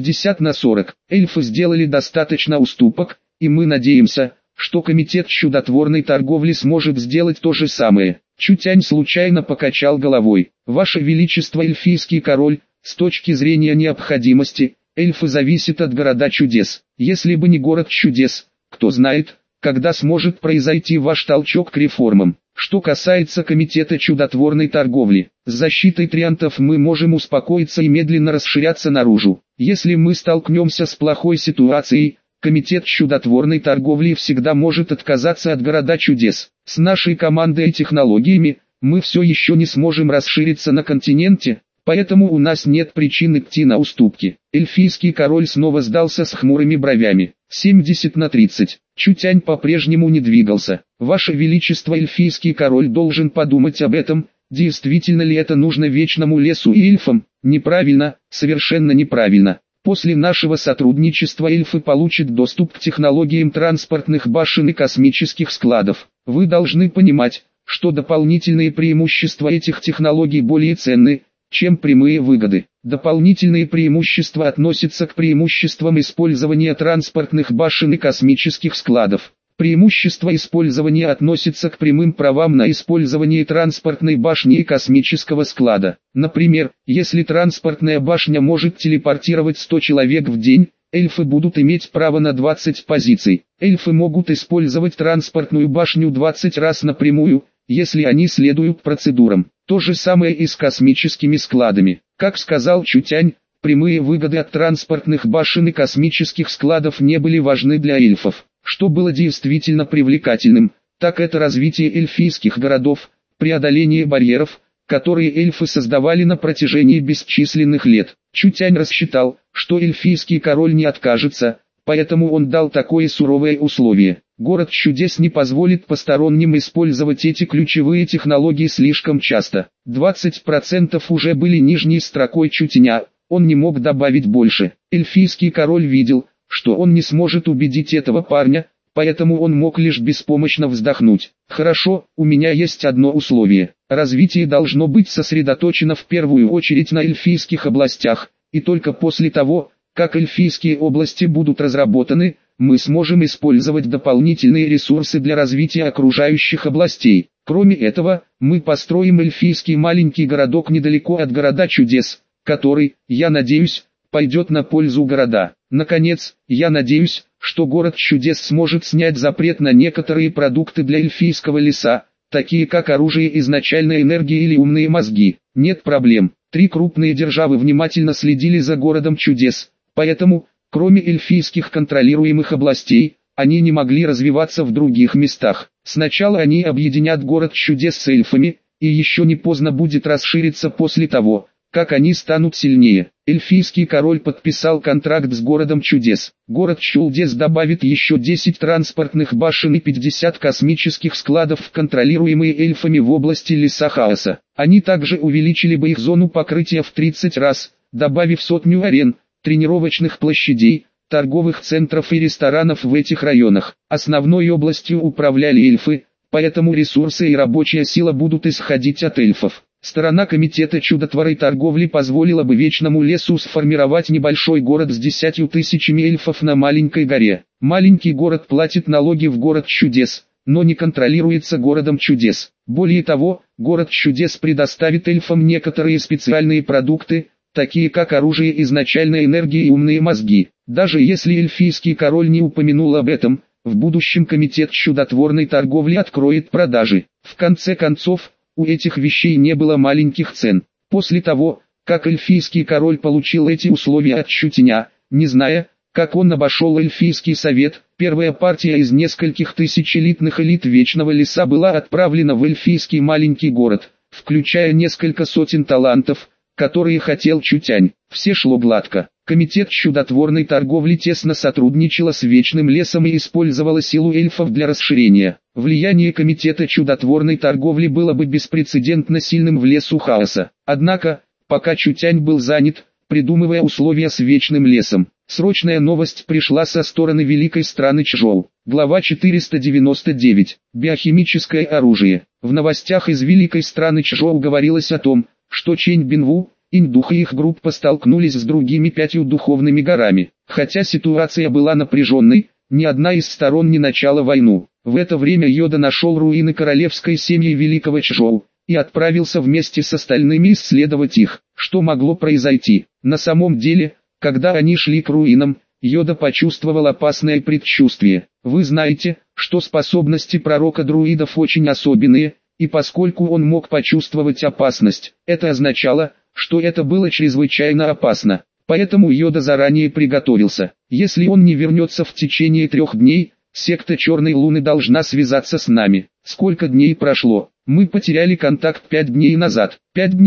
60/40. Эльфы сделали достаточно уступок, и мы надеемся, что комитет чудотворной торговли сможет сделать то же самое. Чутянь случайно покачал головой. Ваше Величество, эльфийский король, с точки зрения необходимости, эльфы зависят от города чудес. Если бы не город чудес, кто знает, когда сможет произойти ваш толчок к реформам. Что касается комитета чудотворной торговли, с защитой триантов мы можем успокоиться и медленно расширяться наружу. Если мы столкнемся с плохой ситуацией, комитет чудотворной торговли всегда может отказаться от города чудес. С нашей командой и технологиями, мы все еще не сможем расшириться на континенте, Поэтому у нас нет причин идти на уступки. Эльфийский король снова сдался с хмурыми бровями. 70/30. Чутянь по-прежнему не двигался. Ваше Величество, эльфийский король должен подумать об этом. Действительно ли это нужно вечному лесу и эльфам? Неправильно, совершенно неправильно. После нашего сотрудничества эльфы получат доступ к технологиям транспортных башен и космических складов. Вы должны понимать, что дополнительные преимущества этих технологий более ценны, чем прямые выгоды. Дополнительные преимущества относятся к преимуществам использования транспортных башен и космических складов. Преимущество использования относится к прямым правам на использование транспортной башни и космического склада. Например, если транспортная башня может телепортировать 100 человек в день, эльфы будут иметь право на 20 позиций. Эльфы могут использовать транспортную башню 20 раз напрямую, если они следуют процедурам. То же самое и с космическими складами. Как сказал Чутянь, прямые выгоды от транспортных башен и космических складов не были важны для эльфов. Что было действительно привлекательным, так это развитие эльфийских городов, преодоление барьеров, которые эльфы создавали на протяжении бесчисленных лет. Чутянь рассчитал, что эльфийский король не откажется, поэтому он дал такое суровое условие. Город чудес не позволит посторонним использовать эти ключевые технологии слишком часто. 20% уже были нижней строкой Чутяня, он не мог добавить больше. Эльфийский король видел, что он не сможет убедить этого парня, поэтому он мог лишь беспомощно вздохнуть. Хорошо, у меня есть одно условие. Развитие должно быть сосредоточено в первую очередь на эльфийских областях, и только после того, как эльфийские области будут разработаны, мы сможем использовать дополнительные ресурсы для развития окружающих областей. Кроме этого, мы построим эльфийский маленький городок недалеко от города чудес, который, я надеюсь, пойдет на пользу города. Наконец, я надеюсь, что город чудес сможет снять запрет на некоторые продукты для эльфийского леса, такие как оружие изначальной энергии или умные мозги. Нет проблем. 3 крупные державы внимательно следили за городом чудес, поэтому, кроме эльфийских контролируемых областей, они не могли развиваться в других местах. Сначала они объединят город чудес с эльфами, и еще не поздно будет расшириться после того, как они станут сильнее. Эльфийский король подписал контракт с городом чудес. Город чудес добавит еще 10 транспортных башен и 50 космических складов в контролируемые эльфами в области леса хаоса. Они также увеличили бы их зону покрытия в 30 раз, добавив 100 арен, тренировочных площадей, торговых центров и ресторанов в этих районах. Основной областью управляли эльфы, поэтому ресурсы и рабочая сила будут исходить от эльфов. Сторона комитета чудотворной торговли позволила бы Вечному лесу сформировать небольшой город с 10 тысячами эльфов на маленькой горе. Маленький город платит налоги в город чудес, но не контролируется городом чудес. Более того, город чудес предоставит эльфам некоторые специальные продукты, такие как оружие изначальной энергии и умные мозги. Даже если эльфийский король не упомянул об этом, в будущем комитет чудотворной торговли откроет продажи. В конце концов, у этих вещей не было маленьких цен. После того, как эльфийский король получил эти условия от Чутяня, не зная, как он обошел эльфийский совет, первая партия из нескольких тысяч элитных элит Вечного леса была отправлена в эльфийский маленький город, включая несколько сотен талантов, которые хотел Чутянь. Все шло гладко. Комитет чудотворной торговли тесно сотрудничала с Вечным лесом и использовала силу эльфов для расширения. Влияние комитета чудотворной торговли было бы беспрецедентно сильным в лесу хаоса. Однако, пока Чутянь был занят, придумывая условия с Вечным лесом, срочная новость пришла со стороны великой страны Чжоу. Глава 499. Биохимическое оружие. В новостях из великой страны Чжоу говорилось о том, что Чэнь Бинву, Индух и их группа столкнулись с другими 5 духовными горами. Хотя ситуация была напряженной, ни одна из сторон не начала войну. В это время Йода нашел руины королевской семьи Великого Чжоу, и отправился вместе с остальными исследовать их. Что могло произойти? На самом деле, когда они шли к руинам, Йода почувствовал опасное предчувствие. Вы знаете, что способности пророка друидов очень особенные, и поскольку он мог почувствовать опасность, это означало, что это было чрезвычайно опасно. Поэтому Йода заранее приготовился. Если он не вернется в течение 3 дней, секта Черной Луны должна связаться с нами. Сколько дней прошло? Мы потеряли контакт 5 дней назад. 5 дней?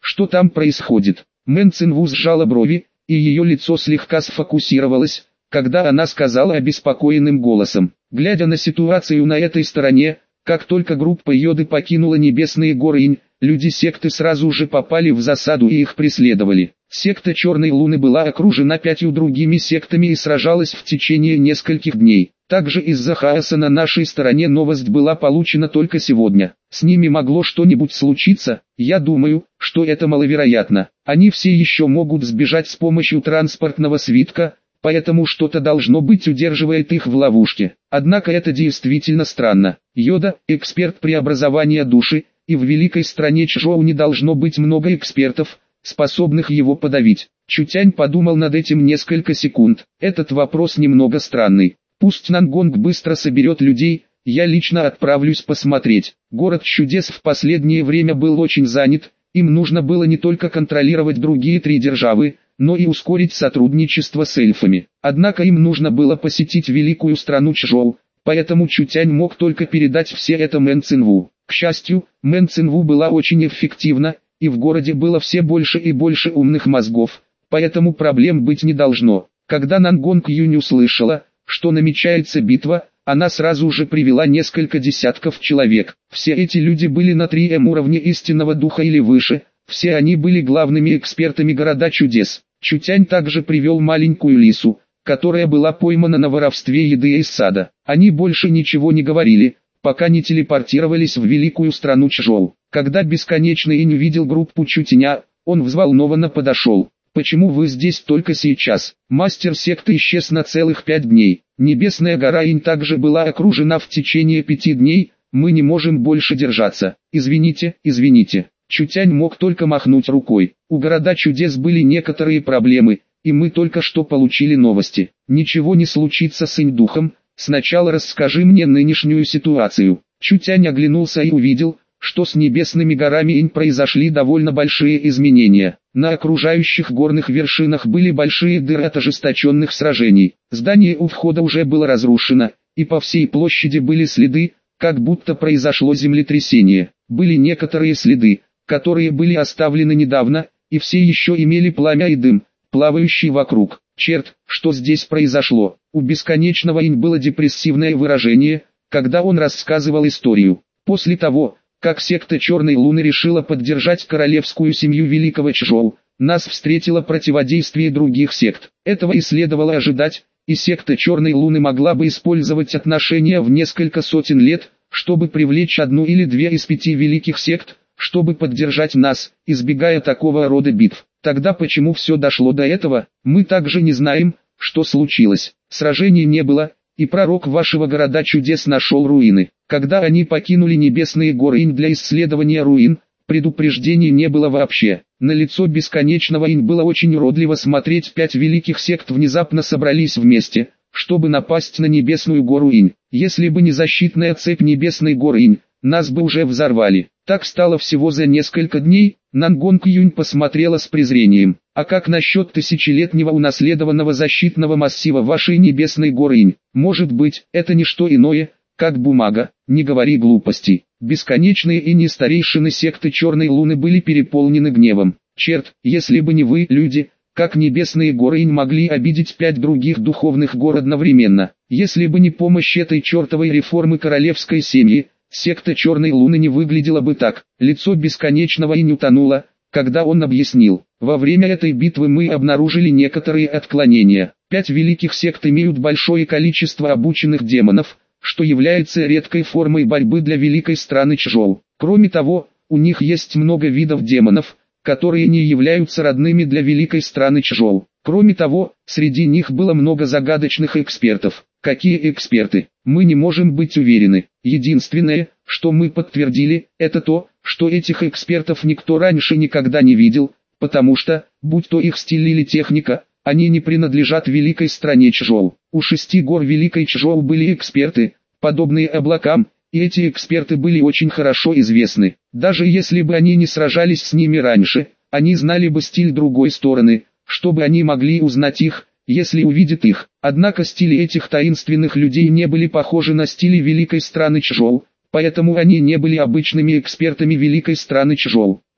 Что там происходит? Мэн Цинву сжала брови, и ее лицо слегка сфокусировалось, когда она сказала обеспокоенным голосом. Глядя на ситуацию на этой стороне, как только группа Йоды покинула Небесные горы Инь, люди секты сразу же попали в засаду и их преследовали. Секта Черной Луны была окружена 5 другими сектами и сражалась в течение нескольких дней. Также из-за хаоса на нашей стороне новость была получена только сегодня. С ними могло что-нибудь случиться? Я думаю, что это маловероятно. Они все еще могут сбежать с помощью транспортного свитка, поэтому что-то должно быть удерживает их в ловушке. Однако это действительно странно. Йода – эксперт преобразования души, и в великой стране Чжоу не должно быть много экспертов, способных его подавить. Чутянь подумал над этим несколько секунд. Этот вопрос немного странный. Пусть Нангонг быстро соберет людей, я лично отправлюсь посмотреть. Город чудес в последнее время был очень занят, им нужно было не только контролировать другие 3 державы, но и ускорить сотрудничество с эльфами. Однако им нужно было посетить великую страну Чжоу, поэтому Чутянь мог только передать все это Мэн Цинву. К счастью, Мэн Цинву была очень эффективна, и в городе было все больше и больше умных мозгов, поэтому проблем быть не должно. Когда Нангонг Юнь услышала, что намечается битва, она сразу же привела несколько десятков человек. Все эти люди были на 3М уровне истинного духа или выше, все они были главными экспертами города чудес. Чутянь также привел маленькую лису, которая была поймана на воровстве еды из сада. Они больше ничего не говорили, пока не телепортировались в великую страну Чжоу. Когда Бесконечный Инь увидел группу Чутяня, он взволнованно подошел. «Почему вы здесь только сейчас?» Мастер секты исчез на целых 5 дней. Небесная гора Инь также была окружена в течение 5 дней, мы не можем больше держаться. Извините, извините. Чутянь мог только махнуть рукой. У города чудес были некоторые проблемы, и мы только что получили новости. Ничего не случится с Инь-духом, сначала расскажи мне нынешнюю ситуацию. Чутянь оглянулся и увидел, что с небесными горами Инь произошли довольно большие изменения. На окружающих горных вершинах были большие дыры от ожесточенных сражений. Здание у входа уже было разрушено, и по всей площади были следы, как будто произошло землетрясение. Были некоторые следы, которые были оставлены недавно, и все еще имели пламя и дым, плавающий вокруг. Черт, что здесь произошло? У Бесконечного Инь было депрессивное выражение, когда он рассказывал историю. После того, как секта Черной Луны решила поддержать королевскую семью Великого Чжоу, нас встретило противодействие других сект. Этого и следовало ожидать, и секта Черной Луны могла бы использовать отношения в несколько сотен лет, чтобы привлечь 1 или 2 из 5 великих сект, чтобы поддержать нас, избегая такого рода битв. Тогда почему все дошло до этого? Мы также не знаем, что случилось. Сражений не было, и пророк вашего города чудес нашел руины. Когда они покинули Небесные горы Инь для исследования руин, предупреждений не было вообще. На лицо Бесконечного Инь было очень уродливо смотреть. 5 великих сект внезапно собрались вместе, чтобы напасть на Небесную гору Инь. Если бы не защитная цепь Небесной горы Инь, нас бы уже взорвали. Так стало всего за несколько дней. Нангонг Юнь посмотрела с презрением. А как насчет тысячелетнего унаследованного защитного массива вашей Небесной горы Инь? Может быть, это не что иное, как бумага? Не говори глупостей. Бесконечные и не старейшины секты Черной Луны были переполнены гневом. Черт, если бы не вы, люди, как Небесные горы Инь могли обидеть 5 других духовных гор одновременно? Если бы не помощь этой чертовой реформы королевской семьи, секта Черной Луны не выглядела бы так. Лицо Бесконечного Инь утонуло, когда он объяснил. Во время этой битвы мы обнаружили некоторые отклонения. 5 великих сект имеют большое количество обученных демонов, что является редкой формой борьбы для великой страны Чжоу. Кроме того, у них есть много видов демонов, которые не являются родными для великой страны Чжоу. Кроме того, среди них было много загадочных экспертов. Какие эксперты? Мы не можем быть уверены. Единственное, что мы подтвердили, это то, что этих экспертов никто раньше никогда не видел, потому что, будь то их стиль или техника, они не принадлежат великой стране Чжоу. У 6 гор великой Чжоу были эксперты, подобные облакам, и эти эксперты были очень хорошо известны. Даже если бы они не сражались с ними раньше, они знали бы стиль другой стороны, чтобы они могли узнать их, если увидят их. Однако стили этих таинственных людей не были похожи на стили великой страны Чжоу, поэтому они не были обычными экспертами великой страны Чжоу.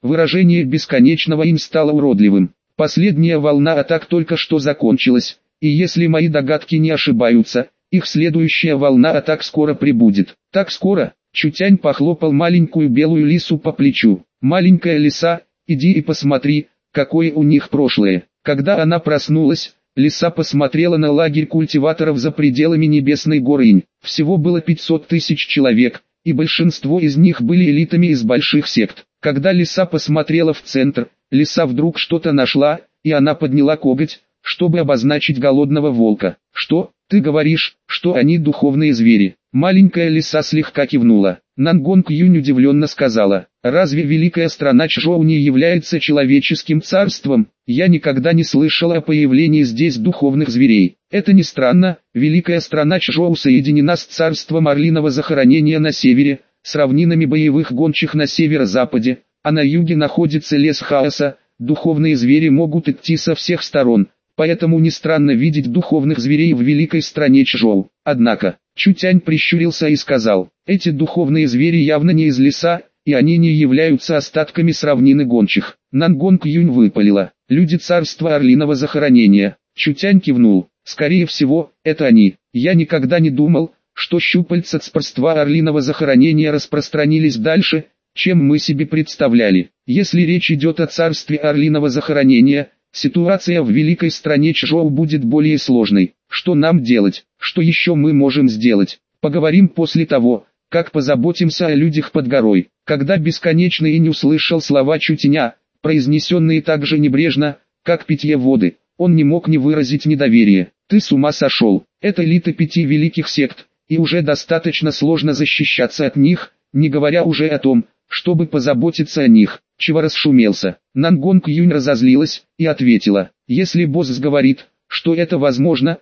Выражение бесконечного им стало уродливым. Последняя волна атак только что закончилась, и если мои догадки не ошибаются, их следующая волна атак скоро прибудет. Так скоро? Чутянь похлопал маленькую белую лису по плечу. Маленькая лиса, иди и посмотри, какое у них прошлое. Когда она проснулась, лиса посмотрела на лагерь культиваторов за пределами Небесной горы Инь. Всего было 500 тысяч человек, и большинство из них были элитами из больших сект. Когда лиса посмотрела в центр, лиса вдруг что-то нашла, и она подняла коготь, чтобы обозначить голодного волка. «Что, ты говоришь, что они духовные звери?» Маленькая лиса слегка кивнула. Нангонг Юнь удивленно сказала: «Разве великая страна Чжоу не является человеческим царством? Я никогда не слышала о появлении здесь духовных зверей. Это не странно, великая страна Чжоу соединена с царством орлиного захоронения на севере, с равнинами боевых гончих на северо-западе, а на юге находится лес хаоса, духовные звери могут идти со всех сторон, поэтому не странно видеть духовных зверей в великой стране Чжоу». Однако, Чутянь прищурился и сказал: «Эти духовные звери явно не из леса, и они не являются остатками с равнины гончих». Нангонг Юнь выпалила: «Люди царства орлиного захоронения». Чутянь кивнул: «Скорее всего, это они. Я никогда не думал, что щупальца царства орлиного захоронения распространились дальше, чем мы себе представляли. Если речь идет о царстве орлиного захоронения, ситуация в великой стране Чжоу будет более сложной. Что нам делать? Что еще мы можем сделать? Поговорим после того, как позаботимся о людях под горой». Когда бесконечный Инь услышал слова Чутяня, произнесенные так же небрежно, как питье воды, он не мог не выразить недоверие. «Ты с ума сошел? Это элита 5 великих сект, и уже достаточно сложно защищаться от них, не говоря уже о том, чтобы позаботиться о них». Чего расшумелся? Нангонг Юнь разозлилась и ответила: «Если босс говорит, что это возможно,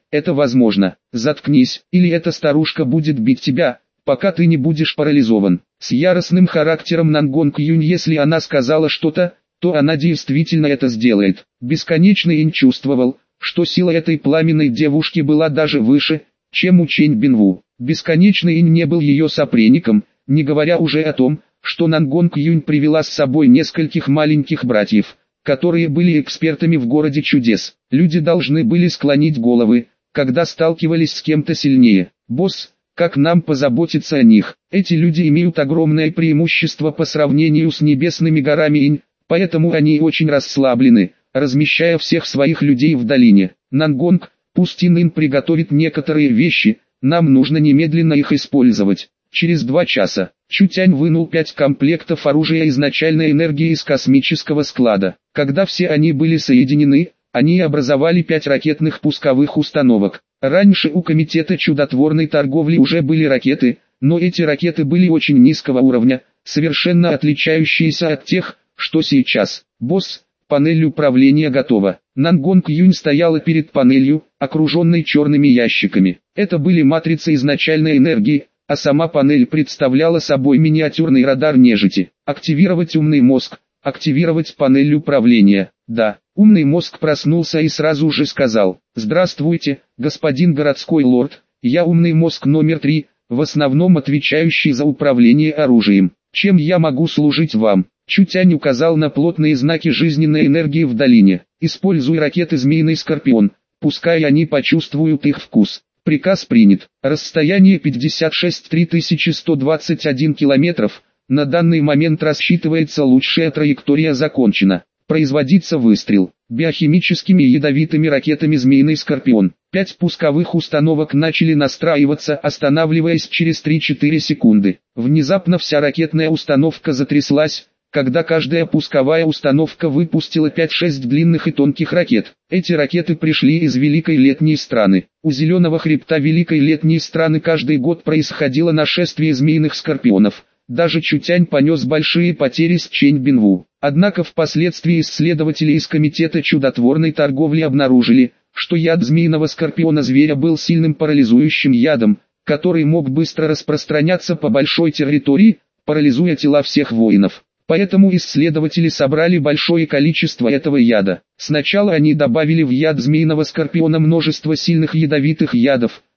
заткнись, или эта старушка будет бить тебя, пока ты не будешь парализован». С яростным характером Нангонг Юнь: если она сказала что-то, то она действительно это сделает. Бесконечный Инь чувствовал, что сила этой пламенной девушки была даже выше, чем у Чэнь Бинву. Бесконечный Инь не был ее сопреником, не говоря уже о том, что Нангонг Юнь привела с собой нескольких маленьких братьев, которые были экспертами в городе чудес. Люди должны были склонить головы, когда сталкивались с кем-то сильнее. «Босс, как нам позаботиться о них? Эти люди имеют огромное преимущество по сравнению с небесными горами Инь, поэтому они очень расслаблены, размещая всех своих людей в долине. Нангонг, пусть Инь приготовит некоторые вещи, нам нужно немедленно их использовать». Через 2 часа Чутянь вынул 5 комплектов оружия изначальной энергии из космического склада. Когда все они были соединены, они образовали 5 ракетных пусковых установок. Раньше у комитета чудотворной торговли уже были ракеты, но эти ракеты были очень низкого уровня, совершенно отличающиеся от тех, что сейчас. «Босс, панель управления готова». Нангонг Юнь стояла перед панелью, окруженной черными ящиками. Это были матрицы изначальной энергии, а сама панель представляла собой миниатюрный радар нежити. «Активировать умный мозг, активировать панель управления». «Да». Умный мозг проснулся и сразу же сказал: «Здравствуйте, господин городской лорд, я умный мозг номер 3, в основном отвечающий за управление оружием. Чем я могу служить вам?» Чутянь указал на плотные знаки жизненной энергии в долине. «Используй ракеты Змеиный Скорпион, пускай они почувствуют их вкус». Приказ принят. Расстояние 56 3121 километров. На данный момент рассчитывается лучшая траектория закончена. Производится выстрел. Биохимическими ядовитыми ракетами «Змеиный Скорпион». 5 пусковых установок начали настраиваться, останавливаясь через 3-4 секунды. Внезапно вся ракетная установка затряслась, когда каждая пусковая установка выпустила 5-6 длинных и тонких ракет. Эти ракеты пришли из Великой Летней страны. У Зеленого Хребта Великой Летней страны каждый год происходило нашествие змеиных скорпионов. Даже Чутянь понес большие потери с Чэнь Бинву. Однако впоследствии исследователи из комитета чудотворной торговли обнаружили, что яд змеиного скорпиона-зверя был сильным парализующим ядом, который мог быстро распространяться по большой территории, парализуя тела всех воинов. Поэтому исследователи собрали большое количество этого яда. Сначала они добавили в яд змеиного скорпиона множество сильных ядовитых ядов,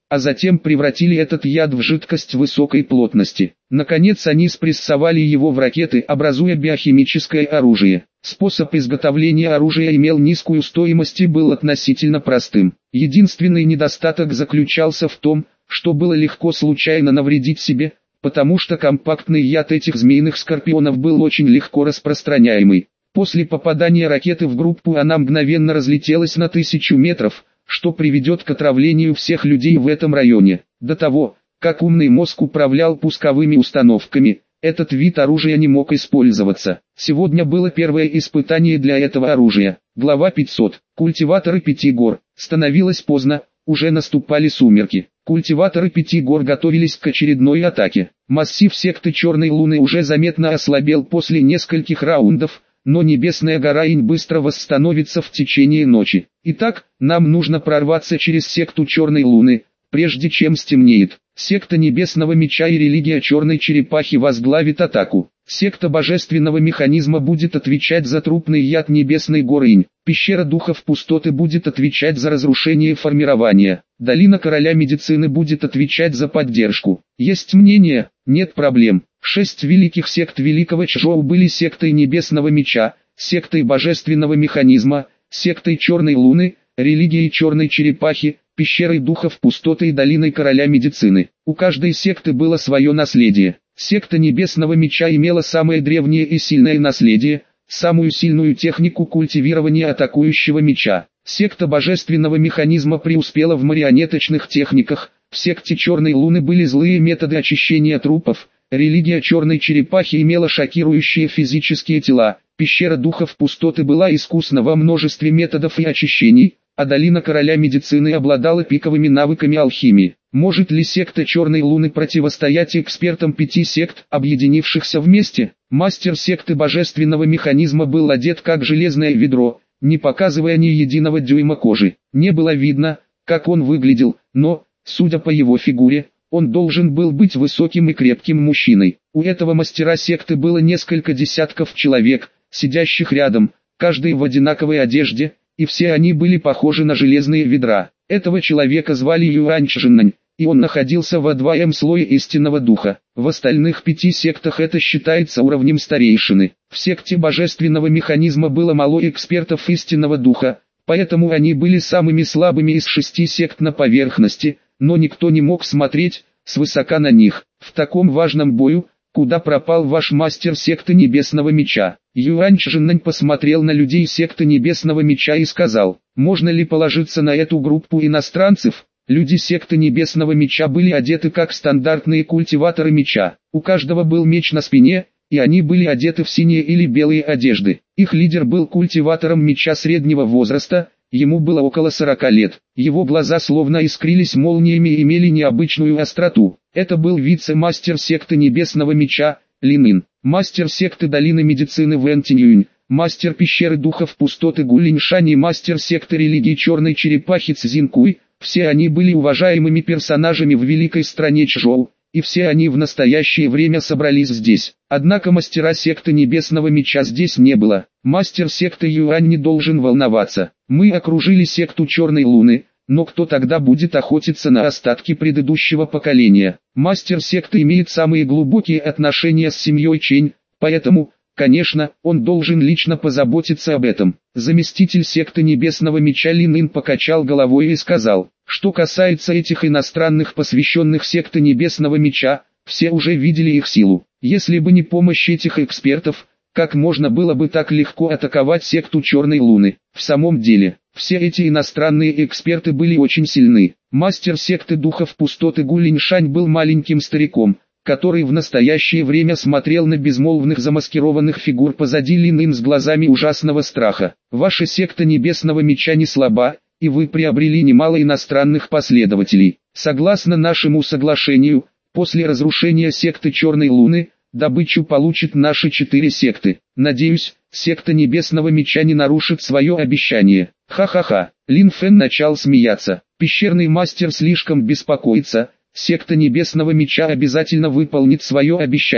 а затем превратили этот яд в жидкость высокой плотности. Наконец они спрессовали его в ракеты, образуя биохимическое оружие. Способ изготовления оружия имел низкую стоимость и был относительно простым. Единственный недостаток заключался в том, что было легко случайно навредить себе, потому что компактный яд этих змеиных скорпионов был очень легко распространяемый. После попадания ракеты в группу она мгновенно разлетелась на 1000 метров, что приведет к отравлению всех людей в этом районе. До того, как умный мозг управлял пусковыми установками, этот вид оружия не мог использоваться. Сегодня было первое испытание для этого оружия. Глава 500. Культиваторы 5 гор. Становилось поздно, уже наступали сумерки. Культиваторы 5 гор готовились к очередной атаке. Массив секты Черной Луны уже заметно ослабел после нескольких раундов, но Небесная гора Инь быстро восстановится в течение ночи. Итак, нам нужно прорваться через секту Черной Луны, прежде чем стемнеет. Секта Небесного Меча и религия Черной Черепахи возглавит атаку. Секта Божественного Механизма будет отвечать за трупный яд Небесной горы Инь. Пещера Духов Пустоты будет отвечать за разрушение формирования. Долина Короля Медицины будет отвечать за поддержку. Есть мнение, нет проблем. 6 великих сект Великого Чжоу были сектой Небесного Меча, сектой Божественного Механизма, сектой Черной Луны, религией Черной Черепахи, пещерой Духов Пустоты и долиной Короля Медицины. У каждой секты было свое наследие. Секта Небесного Меча имела самое древнее и сильное наследие, самую сильную технику культивирования атакующего меча. Секта Божественного Механизма преуспела в марионеточных техниках, в секте Черной Луны были злые методы очищения трупов, религия Черной Черепахи имела шокирующие физические тела, пещера Духов Пустоты была искусна во множестве методов и очищений, а долина Короля Медицины обладала пиковыми навыками алхимии. Может ли секта Черной Луны противостоять экспертам 5 сект, объединившихся вместе? Мастер секты Божественного Механизма был одет как железное ведро, не показывая ни единого дюйма кожи. Не было видно, как он выглядел, но, судя по его фигуре, он должен был быть высоким и крепким мужчиной. У этого мастера секты было несколько десятков человек, сидящих рядом, каждый в одинаковой одежде, и все они были похожи на железные ведра. Этого человека звали Юань Чжиннань, и он находился в 2М слое истинного духа. В остальных 5 сектах это считается уровнем старейшины. В секте Божественного Механизма было мало экспертов истинного духа, поэтому они были самыми слабыми из 6 сект на поверхности, но никто не мог смотреть свысока на них. В таком важном бою, куда пропал ваш мастер секты Небесного Меча? Юань Чжиннань посмотрел на людей секты Небесного Меча и сказал: можно ли положиться на эту группу иностранцев? Люди секты Небесного Меча были одеты как стандартные культиваторы меча. У каждого был меч на спине, и они были одеты в синие или белые одежды. Их лидер был культиватором меча среднего возраста, ему было около 40 лет. Его глаза словно искрились молниями и имели необычную остроту. Это был вице-мастер секты Небесного Меча, Лин Ин, мастер секты Долины Медицины Вэн Тиньюнь, мастер пещеры Духов Пустоты Гулинь Шань и мастер секты религии Черной Черепахи Цзин Куй. Все они были уважаемыми персонажами в великой стране Чжоу, и все они в настоящее время собрались здесь. Однако мастера секты Небесного Меча здесь не было. Мастер секты Юань не должен волноваться. Мы окружили секту Черной Луны, но кто тогда будет охотиться на остатки предыдущего поколения? Мастер секты имеет самые глубокие отношения с семьей Чэнь, поэтому, конечно, он должен лично позаботиться об этом. Заместитель секты Небесного Меча Лин Ин покачал головой и сказал: что касается этих иностранных посвященных секты Небесного Меча, все уже видели их силу. Если бы не помощь этих экспертов, как можно было бы так легко атаковать секту Черной Луны? В самом деле, все эти иностранные эксперты были очень сильны. Мастер секты Духов Пустоты Гулинь Шань был маленьким стариком, который в настоящее время смотрел на безмолвных замаскированных фигур позади Лин Ин с глазами ужасного страха. Ваша секта Небесного Меча не слаба, и вы приобрели немало иностранных последователей. Согласно нашему соглашению, после разрушения секты Черной Луны, добычу получат наши 4 секты. Надеюсь, секта Небесного Меча не нарушит свое обещание. Ха-ха-ха. Лин Фэн начал смеяться. Пещерный мастер слишком беспокоится. Секта Небесного Меча обязательно выполнит свое обещание.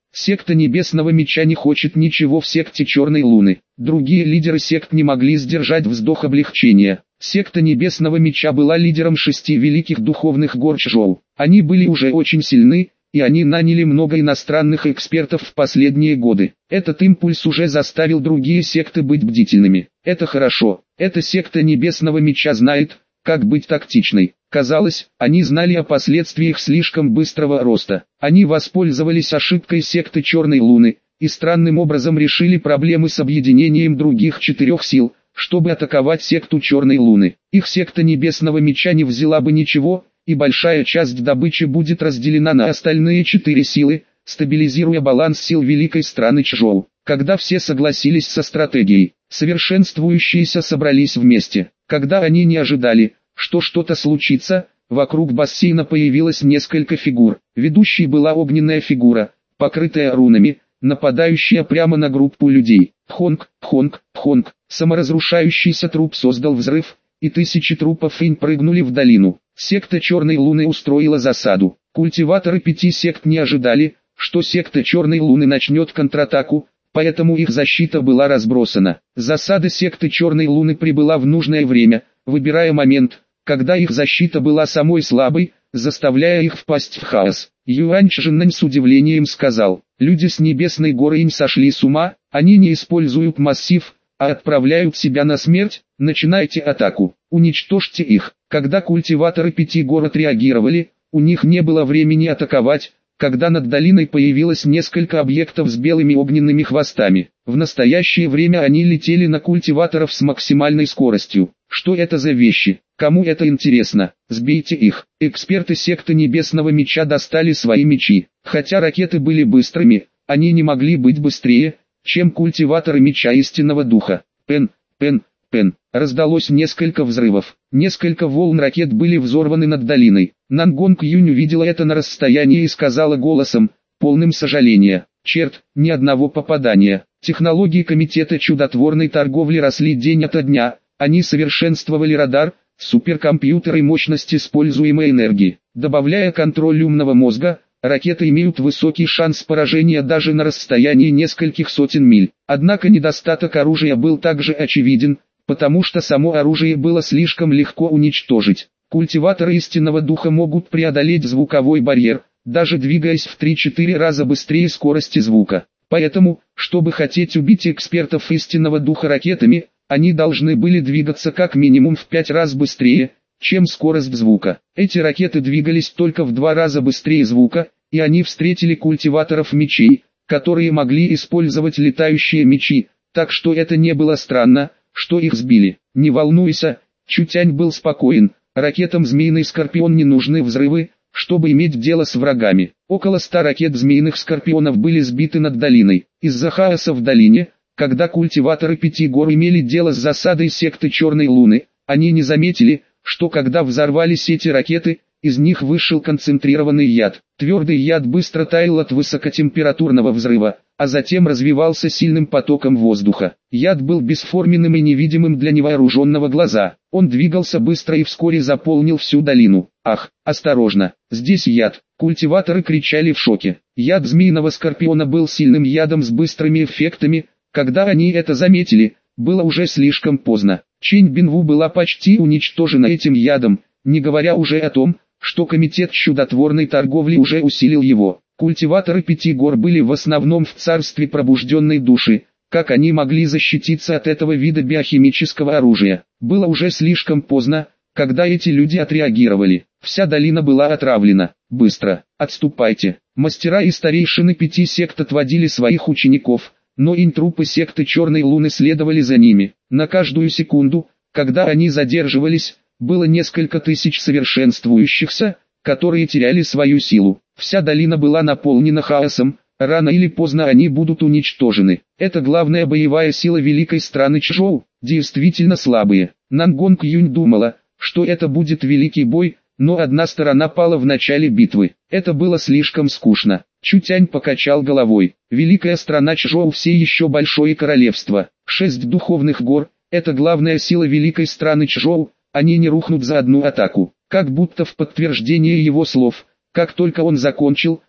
Секта Небесного Меча не хочет ничего в секте Черной Луны. Другие лидеры сект не могли сдержать вздох облегчения. Секта Небесного Меча была лидером 6 великих духовных гор Чжоу. Они были уже очень сильны, и они наняли много иностранных экспертов в последние годы. Этот импульс уже заставил другие секты быть бдительными. Это хорошо. Эта секта Небесного Меча знает, как быть тактичной. Казалось, они знали о последствиях слишком быстрого роста. Они воспользовались ошибкой секты Черной Луны, и странным образом решили проблемы с объединением других 4 сил, чтобы атаковать секту Черной Луны. Их секта Небесного Меча не взяла бы ничего, и большая часть добычи будет разделена на остальные 4 силы, стабилизируя баланс сил великой страны Чжоу. Когда все согласились со стратегией, совершенствующиеся собрались вместе. Когда они не ожидали, что что-то случится, вокруг бассейна появилось несколько фигур. Ведущей была огненная фигура, покрытая рунами, нападающая прямо на группу людей. Хонг, хонг, хонг. Саморазрушающийся труп создал взрыв, и тысячи трупов инь прыгнули в долину. Секта Черной Луны устроила засаду. Культиваторы 5 сект не ожидали, что секта Черной Луны начнет контратаку, поэтому их защита была разбросана. Засада секты Черной Луны прибыла в нужное время, выбирая момент, когда их защита была самой слабой, заставляя их впасть в хаос. Юань Чжиннань с удивлением сказал: «Люди с Небесной горы им сошли с ума, они не используют массив, а отправляют себя на смерть. Начинайте атаку, уничтожьте их». Когда культиваторы 5 гор отреагировали, у них не было времени атаковать, когда над долиной появилось несколько объектов с белыми огненными хвостами. В настоящее время они летели на культиваторов с максимальной скоростью. Что это за вещи? Кому это интересно? Сбейте их. Эксперты секты Небесного Меча достали свои мечи. Хотя ракеты были быстрыми, они не могли быть быстрее, чем культиваторы Меча Истинного Духа. Пен, пен, пен. Раздалось несколько взрывов. Несколько волн ракет были взорваны над долиной. Нангонг Юнь увидела это на расстоянии и сказала голосом, полным сожаления: «Черт, ни одного попадания». Технологии Комитета чудотворной торговли росли день ото дня. Они совершенствовали радар, суперкомпьютер и мощность используемой энергии. Добавляя контроль умного мозга, ракеты имеют высокий шанс поражения даже на расстоянии нескольких сотен миль. Однако недостаток оружия был также очевиден, потому что само оружие было слишком легко уничтожить. Культиваторы Истинного Духа могут преодолеть звуковой барьер, даже двигаясь в 3-4 раза быстрее скорости звука. Поэтому, чтобы хотеть убить экспертов Истинного Духа ракетами, они должны были двигаться как минимум в 5 раз быстрее, чем скорость звука. Эти ракеты двигались только в 2 раза быстрее звука, и они встретили культиваторов мечей, которые могли использовать летающие мечи, так что это не было странно, что их сбили. «Не волнуйся», Чутянь был спокоен, ракетам Змеиный Скорпион не нужны взрывы, чтобы иметь дело с врагами. Около 100 ракет Змеиных Скорпионов были сбиты над долиной. Из-за хаоса в долине, когда культиваторы 5 гор имели дело с засадой секты Черной Луны, они не заметили, что когда взорвались эти ракеты, из них вышел концентрированный яд. Твердый яд быстро таял от высокотемпературного взрыва, а затем развивался сильным потоком воздуха. Яд был бесформенным и невидимым для невооруженного глаза. Он двигался быстро и вскоре заполнил всю долину. «Ах, осторожно, здесь яд!» Культиваторы кричали в шоке. Яд Змеиного Скорпиона был сильным ядом с быстрыми эффектами. Когда они это заметили, было уже слишком поздно. Чэнь Бинву была почти уничтожена этим ядом, не говоря уже о том, что Комитет чудотворной торговли уже усилил его. Культиваторы 5 гор были в основном в царстве пробужденной души. Как они могли защититься от этого вида биохимического оружия? Было уже слишком поздно, когда эти люди отреагировали. Вся долина была отравлена. «Быстро, отступайте!» Мастера и старейшины 5 сект отводили своих учеников, но интрупы секты Черной Луны следовали за ними. На каждую секунду, когда они задерживались, было несколько тысяч совершенствующихся, которые теряли свою силу. Вся долина была наполнена хаосом, рано или поздно они будут уничтожены. Это главная боевая сила великой страны Чжоу, действительно слабые. Нангонг Юнь думала, что это будет великий бой, но одна сторона пала в начале битвы. Это было слишком скучно. Чутянь покачал головой. Великая страна Чжоу все еще большое королевство. 6 духовных гор – это главная сила великой страны Чжоу, они не рухнут за одну атаку. Как будто в подтверждение его слов, как только он закончил,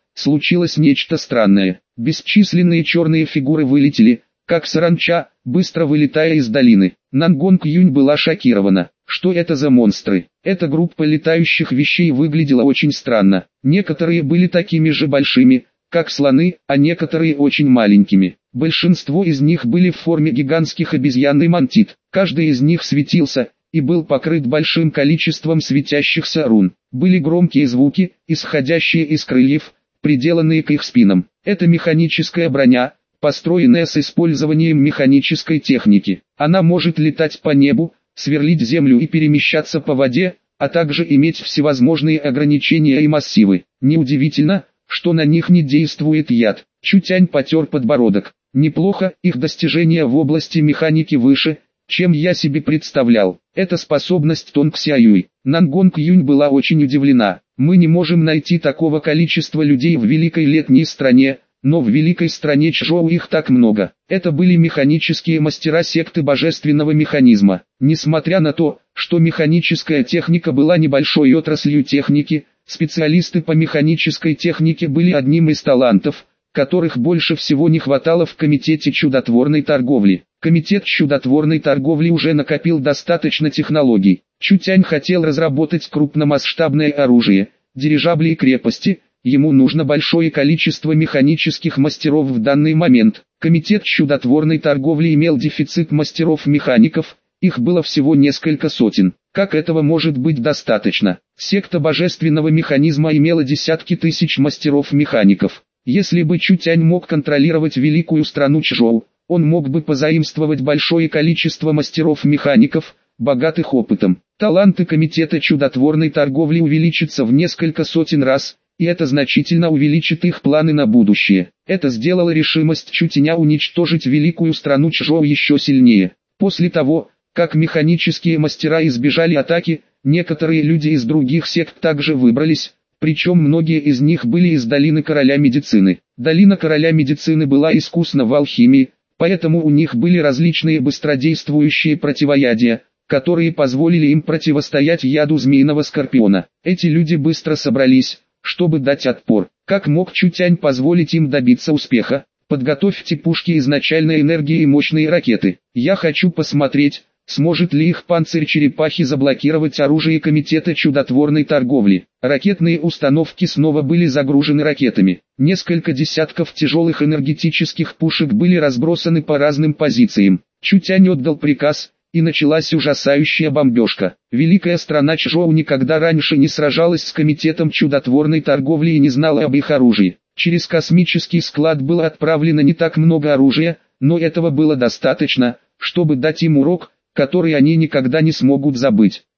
случилось нечто странное. Бесчисленные черные фигуры вылетели, как саранча, быстро вылетая из долины. Нангонг Юнь была шокирована. Что это за монстры? Эта группа летающих вещей выглядела очень странно. Некоторые были такими же большими, как слоны, а некоторые очень маленькими. Большинство из них были в форме гигантских обезьян и мантид. Каждый из них светился и был покрыт большим количеством светящихся рун. Были громкие звуки, исходящие из крыльев, приделанные к их спинам. Это механическая броня, построенная с использованием механической техники. Она может летать по небу, сверлить землю и перемещаться по воде, а также иметь всевозможные ограничения и массивы. Неудивительно, что на них не действует яд. Чутянь потер подбородок. Неплохо, их достижения в области механики выше, чем я себе представлял. Это способность Тонг Сяюй. Нангонг Юнь была очень удивлена. Мы не можем найти такого количества людей в великой летней стране, но в великой стране Чжоу их так много. Это были механические мастера секты божественного механизма. Несмотря на то, что механическая техника была небольшой отраслью техники, специалисты по механической технике были одним из талантов, которых больше всего не хватало в Комитете чудотворной торговли. Комитет чудотворной торговли уже накопил достаточно технологий. Чутянь хотел разработать крупномасштабное оружие, дирижабли и крепости. Ему нужно большое количество механических мастеров в данный момент. Комитет чудотворной торговли имел дефицит мастеров-механиков, их было всего несколько сотен. Как этого может быть достаточно? Секта божественного механизма имела десятки тысяч мастеров-механиков. Если бы Чутянь мог контролировать великую страну Чжоу, он мог бы позаимствовать большое количество мастеров-механиков, богатых опытом. Таланты Комитета чудотворной торговли увеличатся в несколько сотен раз, и это значительно увеличит их планы на будущее. Это сделало решимость Чутяня уничтожить великую страну Чжоу еще сильнее. После того, как механические мастера избежали атаки, некоторые люди из других сект также выбрались, причем многие из них были из долины короля медицины. Долина короля медицины была искусна в алхимии, поэтому у них были различные быстродействующие противоядия, которые позволили им противостоять яду змеиного скорпиона. Эти люди быстро собрались, чтобы дать отпор. Как мог Чутянь позволить им добиться успеха? Подготовьте пушки изначальной энергии и мощные ракеты. Я хочу посмотреть, сможет ли их панцирь черепахи заблокировать оружие Комитета чудотворной торговли. Ракетные установки снова были загружены ракетами. Несколько десятков тяжелых энергетических пушек были разбросаны по разным позициям. Чутянь отдал приказ, и началась ужасающая бомбежка. Великая страна Чжоу никогда раньше не сражалась с Комитетом чудотворной торговли и не знала об их оружии. Через космический склад было отправлено не так много оружия, но этого было достаточно, чтобы дать им урок, который они никогда не смогут забыть.